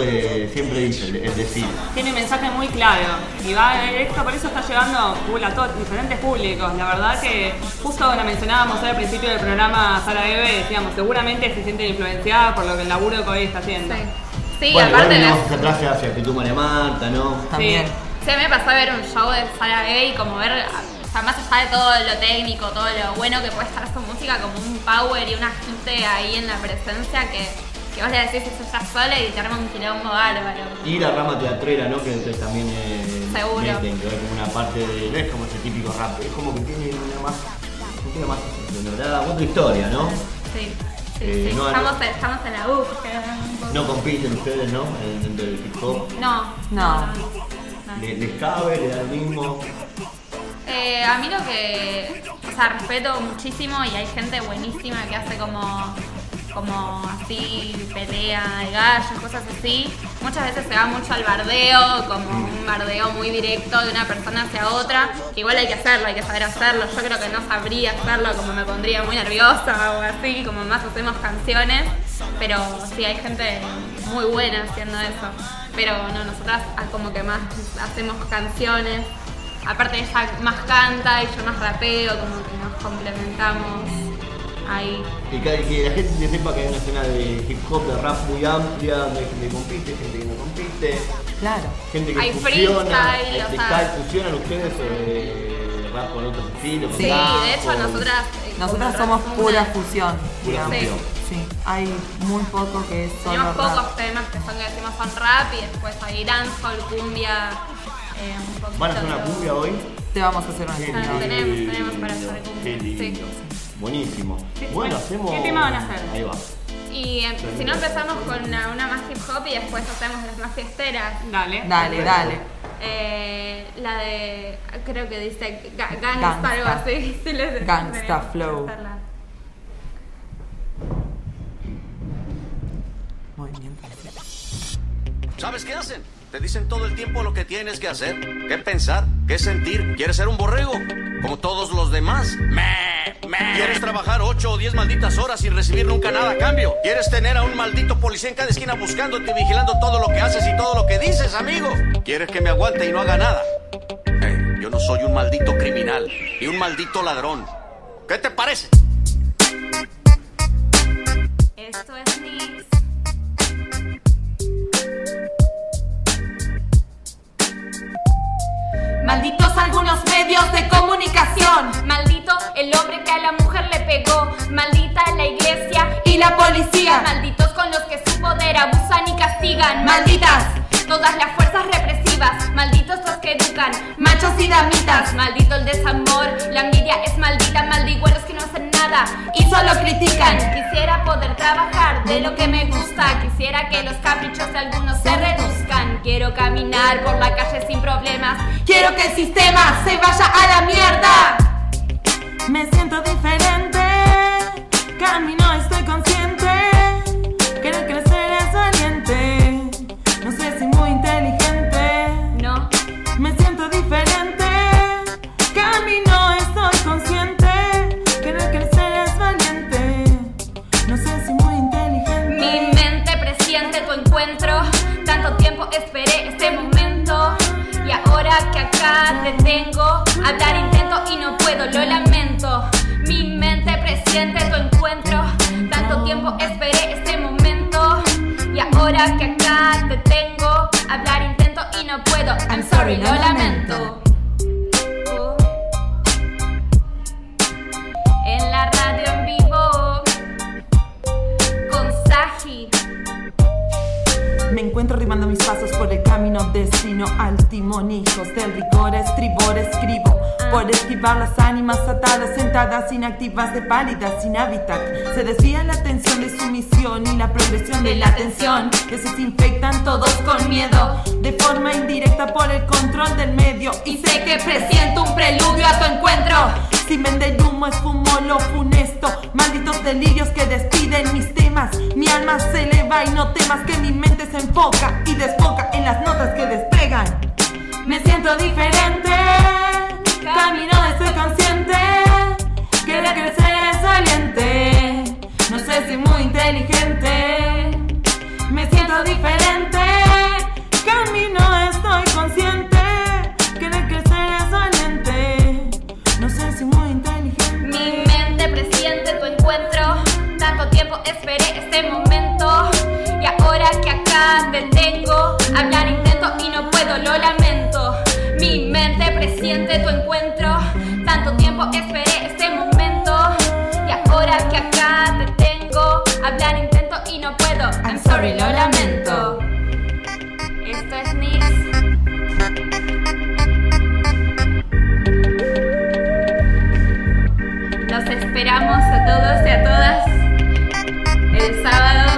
A: el decir.
B: Tiene un mensaje muy claro y va esto, por eso está llegando a todos diferentes públicos. La verdad que justo la mencionábamos al principio del programa Sara Eve, decíamos, seguramente se siente influenciada por lo que el laburo que hoy está haciendo.
K: Sí,
A: Bueno,
K: aparte
A: igual
K: de
A: venimos atrás hacia Actitud María Marta, ¿no?
J: También.
K: Sí, a mí me pasó a ver un show de Sara Eve y como ver, o sea, más allá de todo lo técnico, todo lo bueno que puede estar su música, como un power y una gente ahí en la presencia que vos le decís eso ya sola y te arma un quilombo bárbaro.
A: Y la rama teatrera, ¿no? Que entonces también
K: Seguro.
A: meten, que es como una parte de. No es como ese típico rap, es como que tiene una más otra historia, ¿no?
K: Sí.
A: No,
K: estamos en la búsqueda.
A: no compiten ustedes, ¿no? Dentro del hip hop.
K: No.
A: ¿Les cabe? ¿Le da el mismo?
K: A mí lo que, o sea, respeto muchísimo y hay gente buenísima que hace como así, pelea de gallos, cosas así. Muchas veces se va mucho al bardeo, como un bardeo muy directo de una persona hacia otra. Igual hay que hacerlo, hay que saber hacerlo. Yo creo que no sabría hacerlo, como me pondría muy nerviosa o así, como más hacemos canciones. Pero sí, hay gente muy buena haciendo eso. Pero no, nosotras como que más hacemos canciones. Aparte ella más canta y yo más rapeo, como que nos complementamos ahí.
A: Y que la gente sepa que hay una escena de hip hop, de rap muy amplia, donde hay gente que compite, gente que no compite.
J: Claro.
A: Gente que
K: Hay
A: fusiona,
K: freestyle, o sea.
A: freestyle, fusionan ustedes rap con otros estilos.
K: Sí, de hecho
J: Nosotras somos pura fusión.
A: Pura
J: digamos.
A: fusión.
J: Sí, hay muy poco que es solo
K: Tenemos
J: rap.
K: pocos temas que decimos son rap y después hay dancehall, cumbia, un poquito.
A: ¿Van a hacer una
K: de-
A: cumbia hoy?
J: Te vamos a hacer una
A: Qué
J: cumbia.
K: Tenemos para hacer
A: Qué
K: cumbia.
A: lindo.
K: Sí.
A: Buenísimo.
B: Sí,
A: Bueno, hacemos.
B: ¿qué tema van a hacer?
A: Ahí va.
K: Y si no empezamos con una más hip hop y después hacemos las más fiesteras.
B: Dale.
J: Dale.
K: La de, creo que dice
J: Gangsta.
K: Gangsta, algo así. Sí,
J: Gangsta Flow. Movimiento.
L: ¿Sabes qué hacen? Te dicen todo el tiempo lo que tienes que hacer, qué pensar, qué sentir. ¿Quieres ser un borrego? Como todos los demás. ¿Quieres trabajar 8 o 10 malditas horas sin recibir nunca nada a cambio? ¿Quieres tener a un maldito policía en cada esquina buscándote y vigilando todo lo que haces y todo lo que dices, amigo? ¿Quieres que me aguante y no haga nada? Yo no soy un maldito criminal ni un maldito ladrón. ¿Qué te parece?
K: Esto es Nix.
M: Malditos algunos medios de comunicación.
K: Maldito el hombre que a la mujer le pegó. Maldita la iglesia
M: Y la policía.
K: Malditos con los que su poder abusan y castigan.
M: Malditas
K: todas las fuerzas represivas. Malditos los que educan.
M: machos y damitas.
K: Maldito el desamor. La envidia es maldita. Maldigo a los que no hacen nada
M: Y solo critican.
K: Quisiera poder trabajar de lo que me gusta. Quisiera que los caprichos de algunos se reduzcan. Quiero caminar por la calle sin problemas.
M: Quiero que el sistema se vaya a la mierda.
J: Me siento diferente. Camino, estoy consciente. Me siento diferente, camino, estoy consciente. Querer crecer es valiente. No sé si muy inteligente.
K: Mi mente presiente tu encuentro. Tanto tiempo esperé este momento. Y ahora que acá te tengo, hablar intento y no puedo, lo lamento. Mi mente presiente tu encuentro. Tanto tiempo esperé este momento. Y ahora que acá te tengo, hablar intento y no puedo. I'm sorry, lo lamento. En la radio en vivo con Saji.
J: Me encuentro rimando mis pasos por el camino, destino al timón. Hijos del rigor, estribor, escribo por esquivar las ánimas atadas, sentadas, inactivas, de pálidas, sin hábitat. Se desvía la atención de su misión y la progresión de la atención. Que se infectan todos con miedo, de forma indirecta por el control del medio. Y sé que presiento un preludio a tu encuentro. Si vende el humo, esfumo lo funesto. Malditos delirios que despiden mis temas. Mi alma se eleva y no temas que mi mente se enfoca y desfoca en las notas que despegan. Me siento diferente, camino, estoy consciente. Querer crecer es valiente. No sé si muy inteligente. Me siento diferente, camino, estoy consciente. Querer crecer es valiente. No sé si muy inteligente.
K: Mi mente presiente tu encuentro. Tanto tiempo esperé este momento. Y ahora que acá te tengo, hablar intento y no puedo, lo lamento. Mi mente presiente tu encuentro. Tanto tiempo esperé este momento. Y ahora que acá te tengo, hablar intento y no puedo. I'm sorry, lo lamento. Esto es Nix. Los esperamos a todos y a todas el sábado.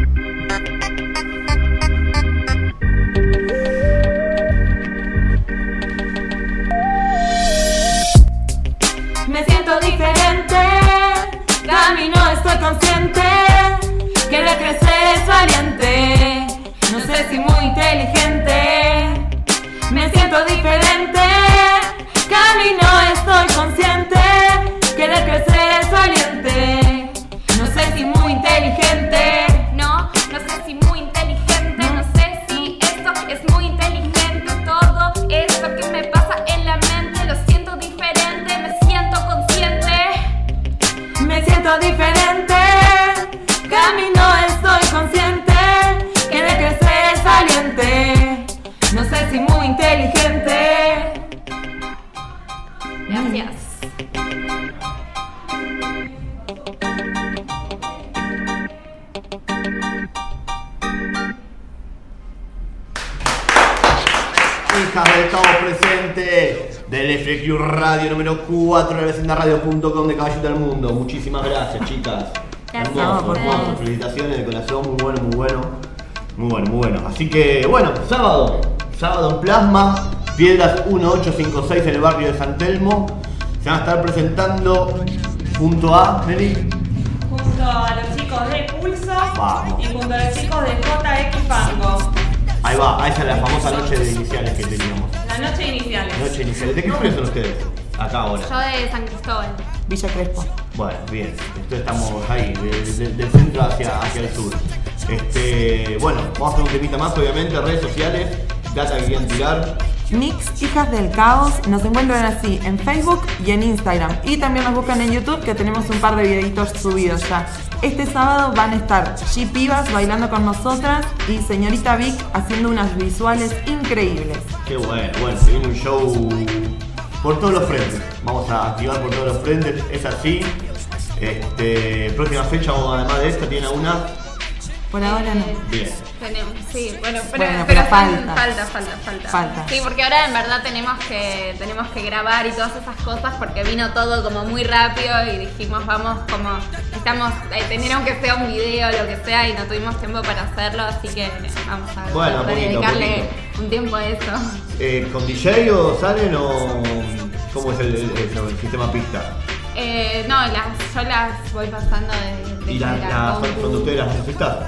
J: Me siento diferente, camino, estoy consciente. Querer crecer es valiente. No sé si muy inteligente. Me siento diferente, camino, estoy consciente. Querer crecer es valiente. No sé si muy inteligente.
K: No sé si muy inteligente. No sé si esto es muy inteligente. Todo esto que me pasa en la mente lo siento diferente. Me siento consciente.
J: Me siento diferente, camino, estoy consciente. Querer crecer es valiente. No sé si muy inteligente.
K: Gracias.
A: Hijas del Estado presente del FQ Radio número 4 de vecindaradio.com de Caballito del Mundo. Muchísimas gracias, chicas.
K: Gracias.
A: Hermoso. Felicitaciones de corazón, muy bueno. Así que bueno, sábado en Plasma, Piedras 1856 en el barrio de San Telmo. Se van a estar presentando junto a Nelly.
B: Junto a los chicos de Pulso.
A: Vamos.
B: Y junto a los chicos de JX Fango.
A: Ahí va, esa es la famosa noche de iniciales que teníamos.
B: La noche iniciales.
A: ¿De qué barrio son ustedes? Acá ahora.
K: Yo de San Cristóbal.
J: Villa Crespo.
A: Bueno, bien. Entonces estamos ahí, del centro hacia el sur. Bueno, vamos a hacer un temita más, obviamente, redes sociales, data que quieran tirar.
J: Nix, Hijas del Caos, nos encuentran así en Facebook y en Instagram. Y también nos buscan en YouTube, que tenemos un par de videitos subidos ya. Este sábado van a estar G Pibas bailando con nosotras y Señorita Vic haciendo unas visuales increíbles.
A: Qué bueno, se viene un show por todos los frentes. Vamos a activar por todos los frentes, es así. Próxima fecha, además de esta, ¿tiene alguna?
J: Por ahora no.
A: Bien.
K: Tenemos, sí, pero
J: falta.
K: Sí, porque ahora en verdad tenemos que grabar y todas esas cosas porque vino todo como muy rápido y dijimos vamos como tenieron que sea un video o lo que sea y no tuvimos tiempo para hacerlo, así que vamos a dedicarle un tiempo a eso.
A: ¿Con DJ o salen o cómo es el sistema pista?
K: No, yo las voy pasando de
A: ¿Y son de ustedes las artistas?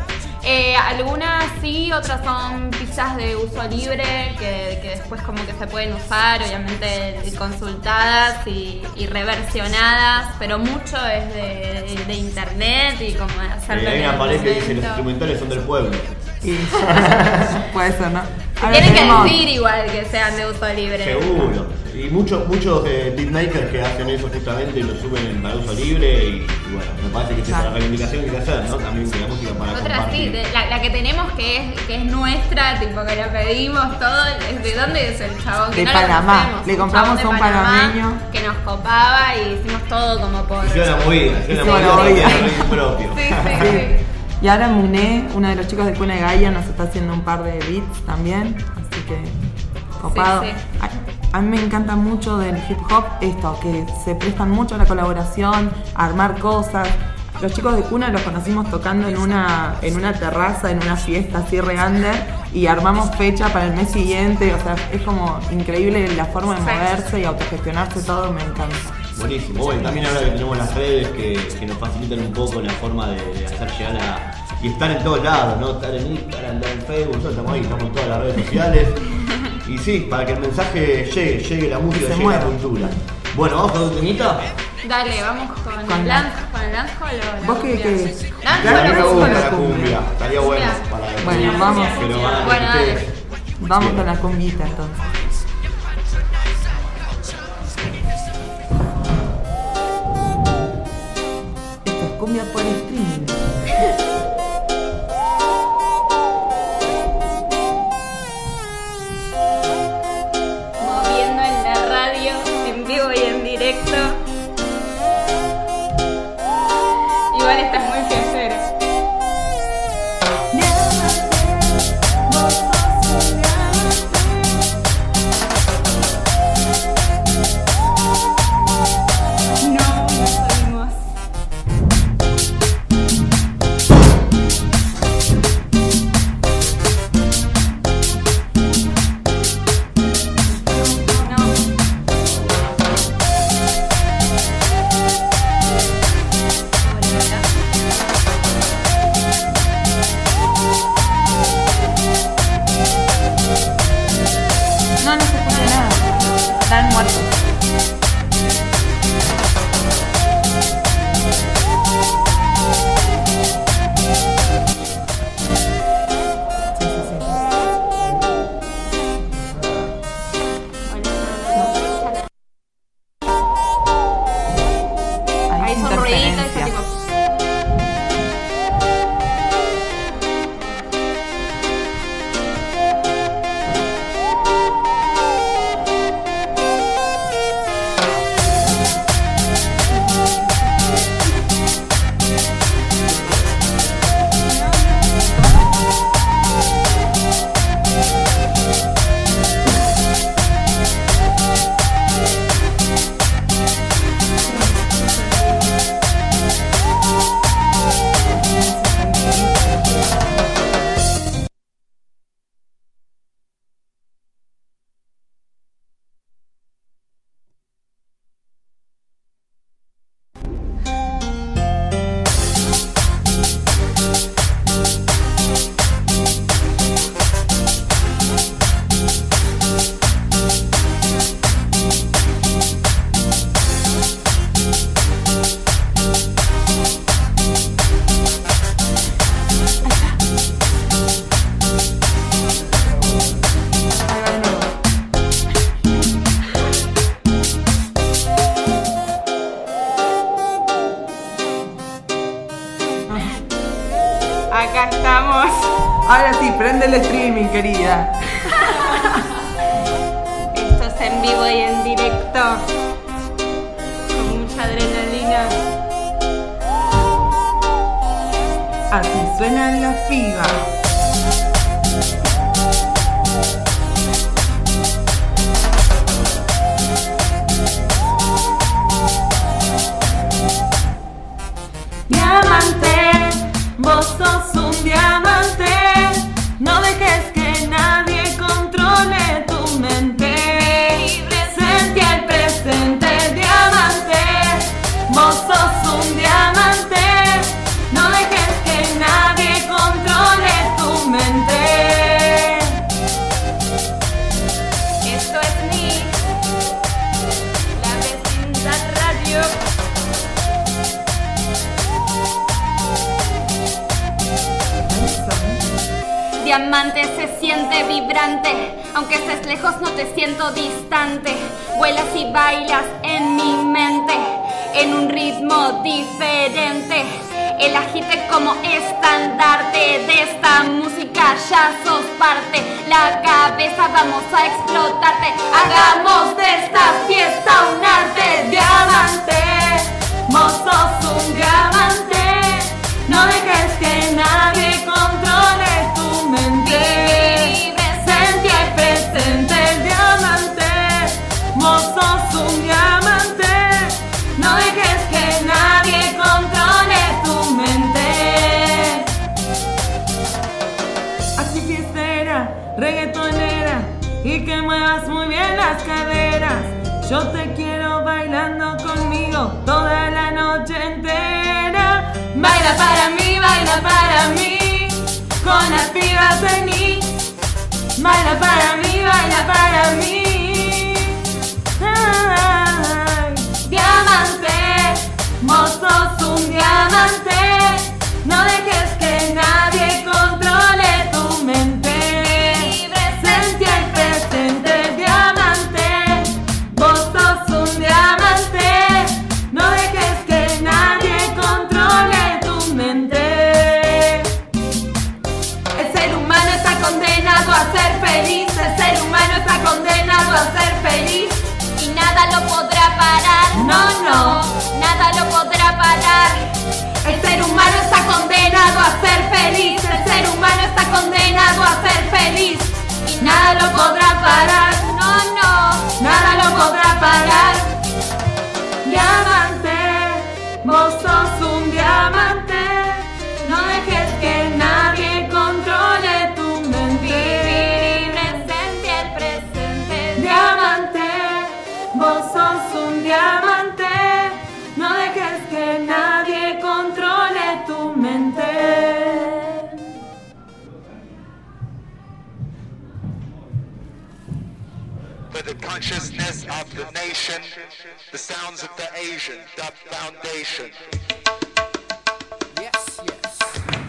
K: Algunas sí, otras son pizzas de uso libre que después como que se pueden usar, obviamente consultadas y reversionadas, pero mucho es de internet y como de hacerlo.
A: Hay una pared que dice los instrumentales son del pueblo.
J: Puede ser, ¿no?
K: Tienen que decir igual que sean de uso libre.
A: Seguro. Y muchos beatmakers que hacen eso justamente y lo suben para uso libre y bueno, me parece que es la reivindicación que hay que hacer, ¿no? También de la música para
K: otra
A: compartir.
K: sí, la que tenemos que es nuestra, tipo que la pedimos todo, ¿de dónde es el chabón? Que
J: de
K: no
J: Panamá, le compramos a un panameño
K: que nos copaba y hicimos todo como por...
A: Hicieron la movida propio.
K: Sí.
J: Y ahora Muné, uno de los chicos de Cuna de Gaia, nos está haciendo un par de beats también, así que copado.
K: Sí.
J: A mí me encanta mucho del hip hop esto, que se prestan mucho a la colaboración, a armar cosas. Los chicos de Cuna los conocimos tocando en una terraza, en una fiesta así re under, y armamos fecha para el mes siguiente. O sea, es como increíble la forma de moverse y autogestionarse todo, me encanta.
A: Buenísimo. Bueno, también ahora que tenemos las redes que nos facilitan un poco la forma de hacer llegar y estar en todos lados, ¿no? Estar en Instagram, estar en Facebook, nosotros estamos ahí, estamos en todas las redes sociales. Y sí, para que el mensaje llegue la música, llegue la cultura. Bueno, ¿vamos con tu temita?
K: Dale, vamos con el dancehall o
J: ¿Vos qué?
A: Dale, me gusta la cumbia. Estaría bueno para
J: bueno, vamos.
A: Pero
K: dale.
J: Vamos con la cumbita entonces. Esto es cumbia por streaming.
K: Moviendo en la radio, en vivo y en directo. Igual estás muy fiestero. Acá estamos.
J: Ahora sí, prende el streaming, querida.
K: Esto es en vivo y en directo. Con mucha adrenalina.
J: Así suenan las pibas.
M: Diamante, vos sos un diamante. No dejes que nadie controle tu mente. Presente al presente, diamante. Vos sos un diamante. No dejes que nadie controle
K: diamante se siente vibrante, aunque estés lejos no te siento distante. Vuelas y bailas en mi mente, en un ritmo diferente. El agite como estandarte de esta música ya sos parte. La cabeza vamos a explotarte. Hagamos de esta fiesta un arte. Diamante, vos sos un diamante. No dejes que nadie controle tu mente. Sentí el presente, diamante. Vos sos un diamante. No dejes que nadie controle tu mente.
J: Así fiestera, reggaetonera, y que muevas muy bien las caderas. Yo te quiero bailando conmigo toda la noche entera. Baila para mí, con las pibas de mí. Baila para mí. Ay, diamante, vos sos un diamante. No dejes que nadie controle tu mente. Sentí el presente, diamante. Vos sos un diamante. No dejes que nadie controle tu mente. El ser humano está condenado a ser feliz. El ser humano está condenado a ser feliz.
K: Y nada lo podrá parar.
J: No,
K: nada lo podrá parar.
J: El ser humano está condenado a ser feliz. El ser humano está condenado a ser feliz. Y nada lo podrá parar.
K: No,
J: nada lo podrá parar. Diamante, vos sos un diamante. No dejes que nadie controle tu mente.
K: Presente el presente.
J: Diamante, vos sos un diamante. No dejes que nadie controle tu mente.
N: For the consciousness of the nation, the sounds of the Asian Dub Foundation. Yes, yes.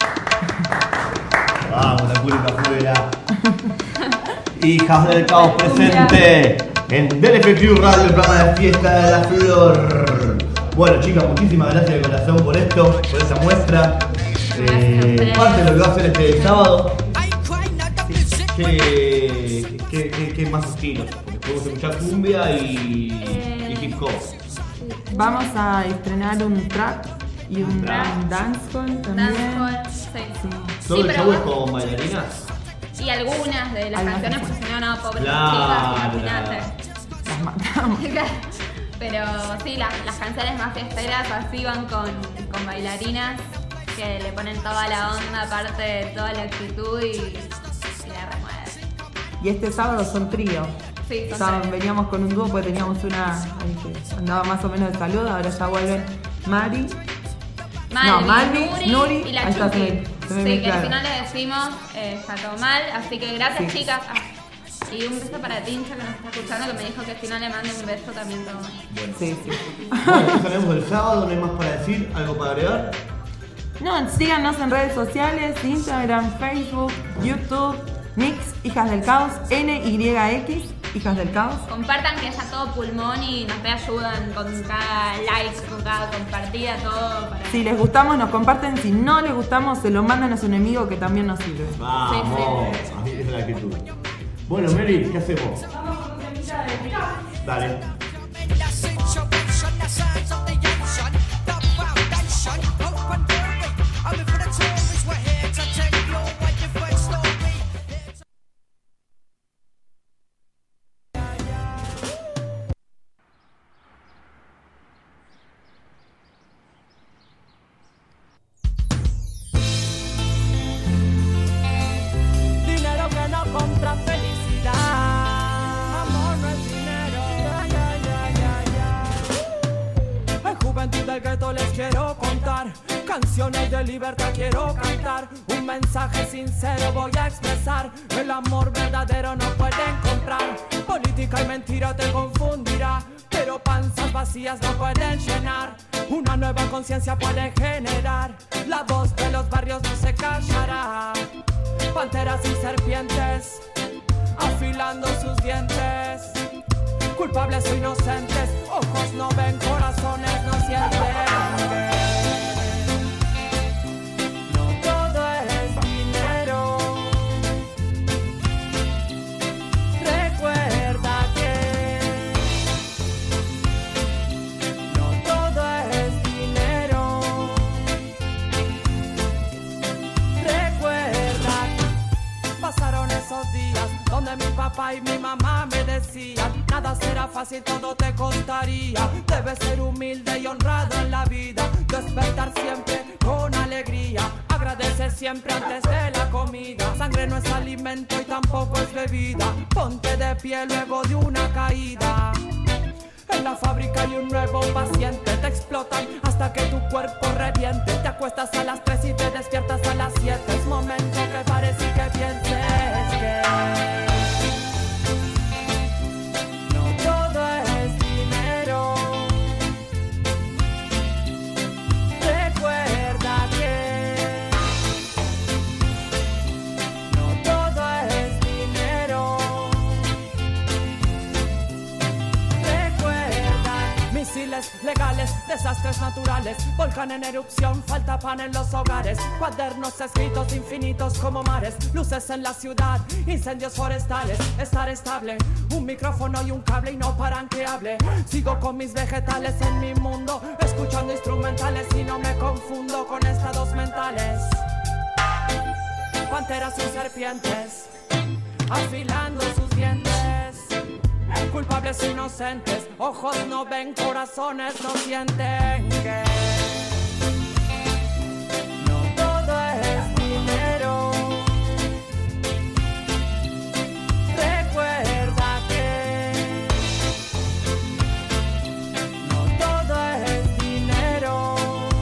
A: Vamos, la culpa afuera. Hijas del Caos presente en DLF Radio, el programa de Fiesta de la Flor. Bueno, chicas, muchísimas gracias de corazón por esto, por esa muestra. Parte de lo que va a hacer este sábado. ¿Qué más estilos? Porque podemos escuchar cumbia y hip hop.
J: Vamos a estrenar un trap y un dancehall también.
K: Dancehall, sí.
A: Todo el show
K: pero
A: es con bailarinas.
K: Y algunas de las canciones, porque si no, no, pobres
A: Claro.
K: chicas, imagínate.
J: Las matamos.
K: Pero sí, las canciones más fiesteras así van con bailarinas que le ponen toda la onda, aparte de toda la actitud y la remueven.
J: Y este sábado son trío.
K: Sí, son trío.
J: Veníamos con un dúo porque teníamos una ahí que andaba más o menos de salud, ahora ya vuelven Mari. Nuri
K: y la
J: ahí está,
K: Chucky.
J: se me
K: Sí, que al
J: mezclaron.
K: final le decimos está todo mal, así que gracias
J: Sí.
K: chicas. Y un beso para Tincha que nos está escuchando, que me dijo que si no le mando un beso también todo mal.
A: Bueno.
J: Sí.
A: Bueno, ya sabemos del sábado, no hay más para decir, algo para agregar.
J: No, síganos en redes sociales, Instagram, Facebook, YouTube, Mix, Hijas del Caos, NYX, Hijas del Caos.
K: Compartan que es a todo pulmón y nos reayudan con cada like, con cada compartida, todo para...
J: Si les gustamos, nos comparten. Si no les gustamos, se lo mandan a su enemigo, que también nos sirve.
A: Vamos, así es la actitud. Bueno, Mary, ¿qué hacemos? Dale.
O: Dinero que no compra felicidad. Amor no es dinero. En juventud del gueto les quiero contar. Canciones de libertad quiero cantar. Un mensaje sincero voy a expresar. El amor verdadero no pueden comprar. Política y mentira te confundirá. Pero pero panzas vacías no pueden llenar. Una nueva conciencia puede generar. La voz de los barrios no se callará. Panteras y serpientes afilando sus dientes. Culpables o inocentes, ojos no ven, corazones no sienten. No todo es dinero. Recuerda que no todo es dinero. Recuerda, pasaron esos días donde mi papá y mi mamá me decían: nada será fácil, todo te costaría. Debes ser humilde y honrado en la vida. Despertar siempre con alegría. Agradece siempre antes de la comida. Sangre no es alimento y tampoco es bebida. Ponte de pie luego de una caída. En la fábrica hay un nuevo paciente. Te explotan hasta que tu cuerpo reviente. Te acuestas a las 3 y te despiertas a las 7. Es momento que pares y que pienses que legales, desastres naturales, volcán en erupción, falta pan en los hogares, cuadernos escritos infinitos como mares, luces en la ciudad, incendios forestales, estar estable, un micrófono y un cable y no paran que hable, sigo con mis vegetales en mi mundo, escuchando instrumentales y no me confundo con estados mentales, panteras y serpientes, afilando sus dientes. Culpables e inocentes, ojos no ven, corazones no sienten que no todo es dinero. Recuerda que no todo es dinero.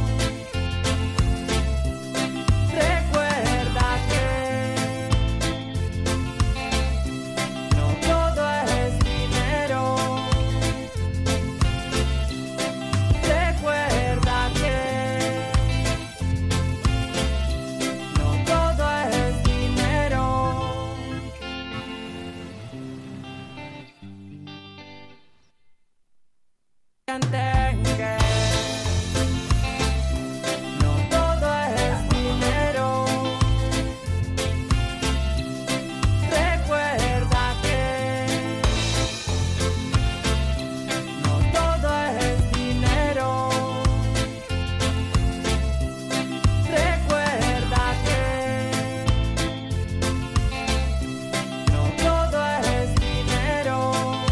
O: Recuerda que no todo es dinero. Recuerda que no todo es dinero. Sienten que no todo es dinero. Recuerda que no todo es dinero. Recuerda que no todo es dinero.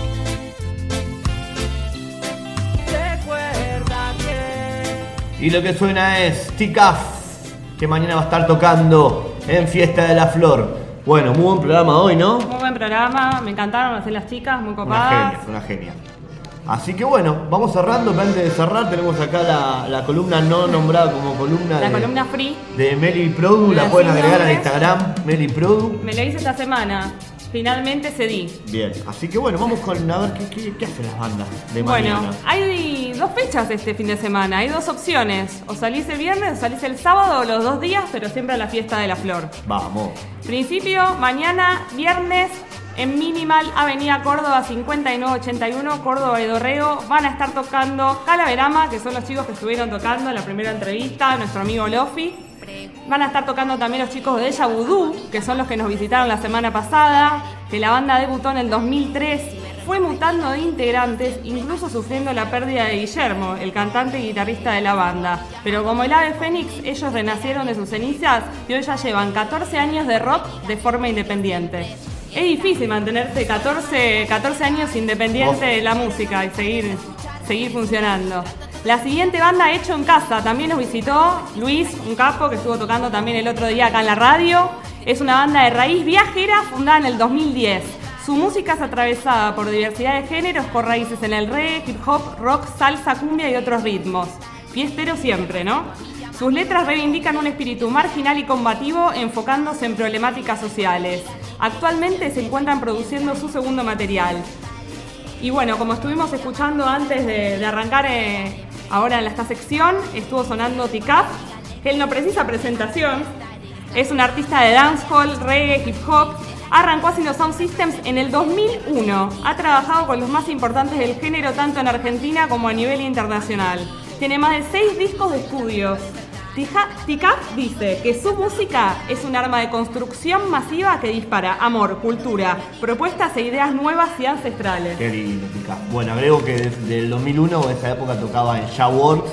O: Recuerda que
A: Y lo que suena es Ticaf, que mañana va a estar tocando en Fiesta de la Flor. Bueno, muy buen programa hoy, ¿no?
B: Muy buen programa, me encantaron hacer las chicas, muy
A: Una
B: copadas.
A: genia, una genia. Así que bueno, vamos cerrando, pero antes de cerrar tenemos acá la columna no nombrada como columna
B: La
A: de,
B: columna free.
A: de Meli Produ, la
B: Sin
A: pueden agregar al
B: nombre.
A: Instagram, Meli Produ.
B: Me lo hice esta semana. Finalmente cedí.
A: Bien, así que bueno, vamos con a ver qué hacen las bandas de
B: Bueno,
A: mañana.
B: hay 2 fechas este fin de semana, hay 2 opciones. O salís el viernes o salís el sábado, los 2 días, pero siempre a la Fiesta de la Flor.
A: Vamos.
B: Principio, mañana, viernes, en Minimal, Avenida Córdoba 5981, Córdoba y Dorrego. Van a estar tocando Calaverama, que son los chicos que estuvieron tocando en la primera entrevista, nuestro amigo Lofi. Van a estar tocando también los chicos de Deja Voodoo, que son los que nos visitaron la semana pasada, que la banda debutó en el 2003, fue mutando de integrantes, incluso sufriendo la pérdida de Guillermo, el cantante y guitarrista de la banda. Pero como el ave fénix, ellos renacieron de sus cenizas y hoy ya llevan 14 años de rock de forma independiente. Es difícil mantenerse 14 años independiente de la música y seguir funcionando. La siguiente banda, Hecho en Casa, también nos visitó Luis, un capo que estuvo tocando también el otro día acá en la radio. Es una banda de raíz viajera fundada en el 2010. Su música es atravesada por diversidad de géneros, con raíces en el reggae, hip hop, rock, salsa, cumbia y otros ritmos. Fiestero siempre, ¿no? Sus letras reivindican un espíritu marginal y combativo, enfocándose en problemáticas sociales. Actualmente se encuentran produciendo su segundo material. Y bueno, como estuvimos escuchando antes de arrancar ahora en esta sección, estuvo sonando Ticaf. Él no precisa presentación, es un artista de dancehall, reggae, hip hop. Arrancó haciendo Sound Systems en el 2001. Ha trabajado con los más importantes del género tanto en Argentina como a nivel internacional. Tiene más de 6 discos de estudio. Ticaf dice que su música es un arma de construcción masiva que dispara amor, cultura, propuestas e ideas nuevas y ancestrales.
A: Qué lindo, Ticaf. Bueno, agrego que desde el 2001, en esa época tocaba en Shaworks,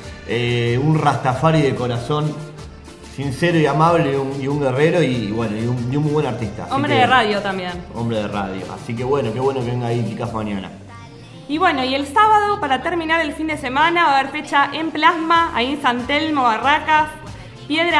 A: un rastafari de corazón sincero y amable y un guerrero y bueno, y un muy buen artista.
B: Hombre de radio también.
A: Hombre de radio. Así que bueno, qué bueno que venga ahí Ticaf mañana.
B: Y bueno, y el sábado, para terminar el fin de semana, va a haber fecha en Plasma, ahí en San Telmo, Barracas, Piedra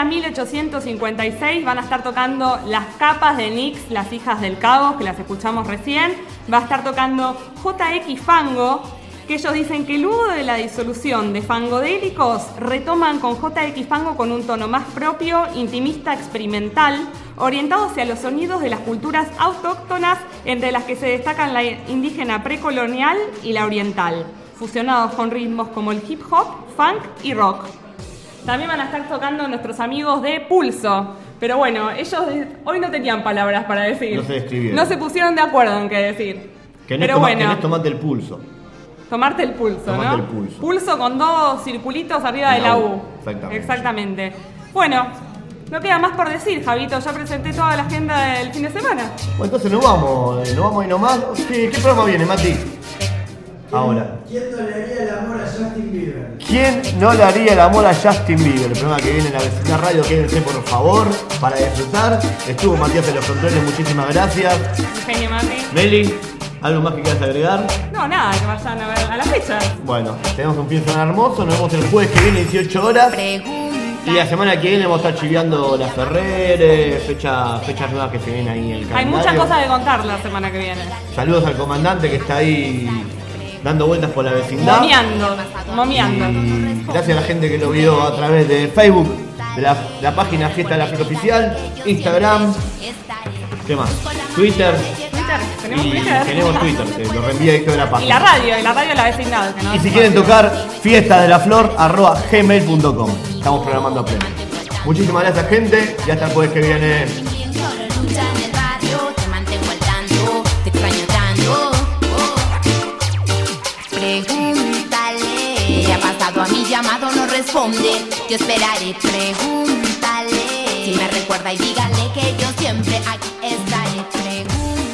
B: 1856. Van a estar tocando Las Capas de Nix, Las Hijas del Cabo, que las escuchamos recién. Va a estar tocando JX Fango, que ellos dicen que luego de la disolución de Fangodélicos retoman con JX Fango con un tono más propio, intimista, experimental, orientado hacia los sonidos de las culturas autóctonas, entre las que se destacan la indígena precolonial y la oriental, fusionados con ritmos como el hip hop, funk y rock. También van a estar tocando nuestros amigos de Pulso, pero bueno, ellos hoy no tenían palabras para decir.
A: No se describieron.
B: No se pusieron de acuerdo en qué decir.
A: Pero bueno, tomate el pulso.
B: Tomarte el pulso,
A: tomate,
B: ¿no?
A: El pulso.
B: Pulso con 2 circulitos arriba de la U. Exactamente. Bueno, no queda más por decir, Javito. Ya presenté toda la agenda del fin de semana.
A: Bueno, entonces nos vamos ahí nomás. ¿Qué programa viene, Mati? Ahora.
H: ¿Quién no le haría el amor a Justin Bieber?
A: ¿Quién no le haría el amor a Justin Bieber? El programa que viene en la vecina radio, quédense por favor para disfrutar. Estuvo Matías en los controles, muchísimas gracias.
B: Genio, Mati.
A: Meli, ¿algo más que quieras agregar?
B: No, nada, que vayan a ver a la fecha.
A: Bueno, tenemos un fin de semana hermoso. Nos vemos el jueves que viene, 18 horas. Y la semana que viene vamos a estar chiviando las Ferreres, fechas nuevas que se vienen ahí en el calendario.
B: Hay muchas cosas de contar la semana que viene.
A: Saludos al comandante que está ahí dando vueltas por la vecindad.
B: Momeando.
A: Y gracias a la gente que lo vio a través de Facebook, de la página Fiesta de la Flor Oficial, Instagram, ¿qué más? Twitter.
B: ¿Tenemos Twitter?
A: Tenemos Twitter, lo reenvía directo de la página.
B: Y la radio de la vecindad.
A: Y si quieren tocar, fiestadelaflor@gmail.com. Estamos programando a pleno. Muchísimas gracias, gente, y hasta el jueves que viene.
P: Pregúntale, ¿qué ha pasado a mi llamado? No responde, yo esperaré, pregúntale. Si me recuerda y dígale que yo siempre aquí estaré, pregúntale.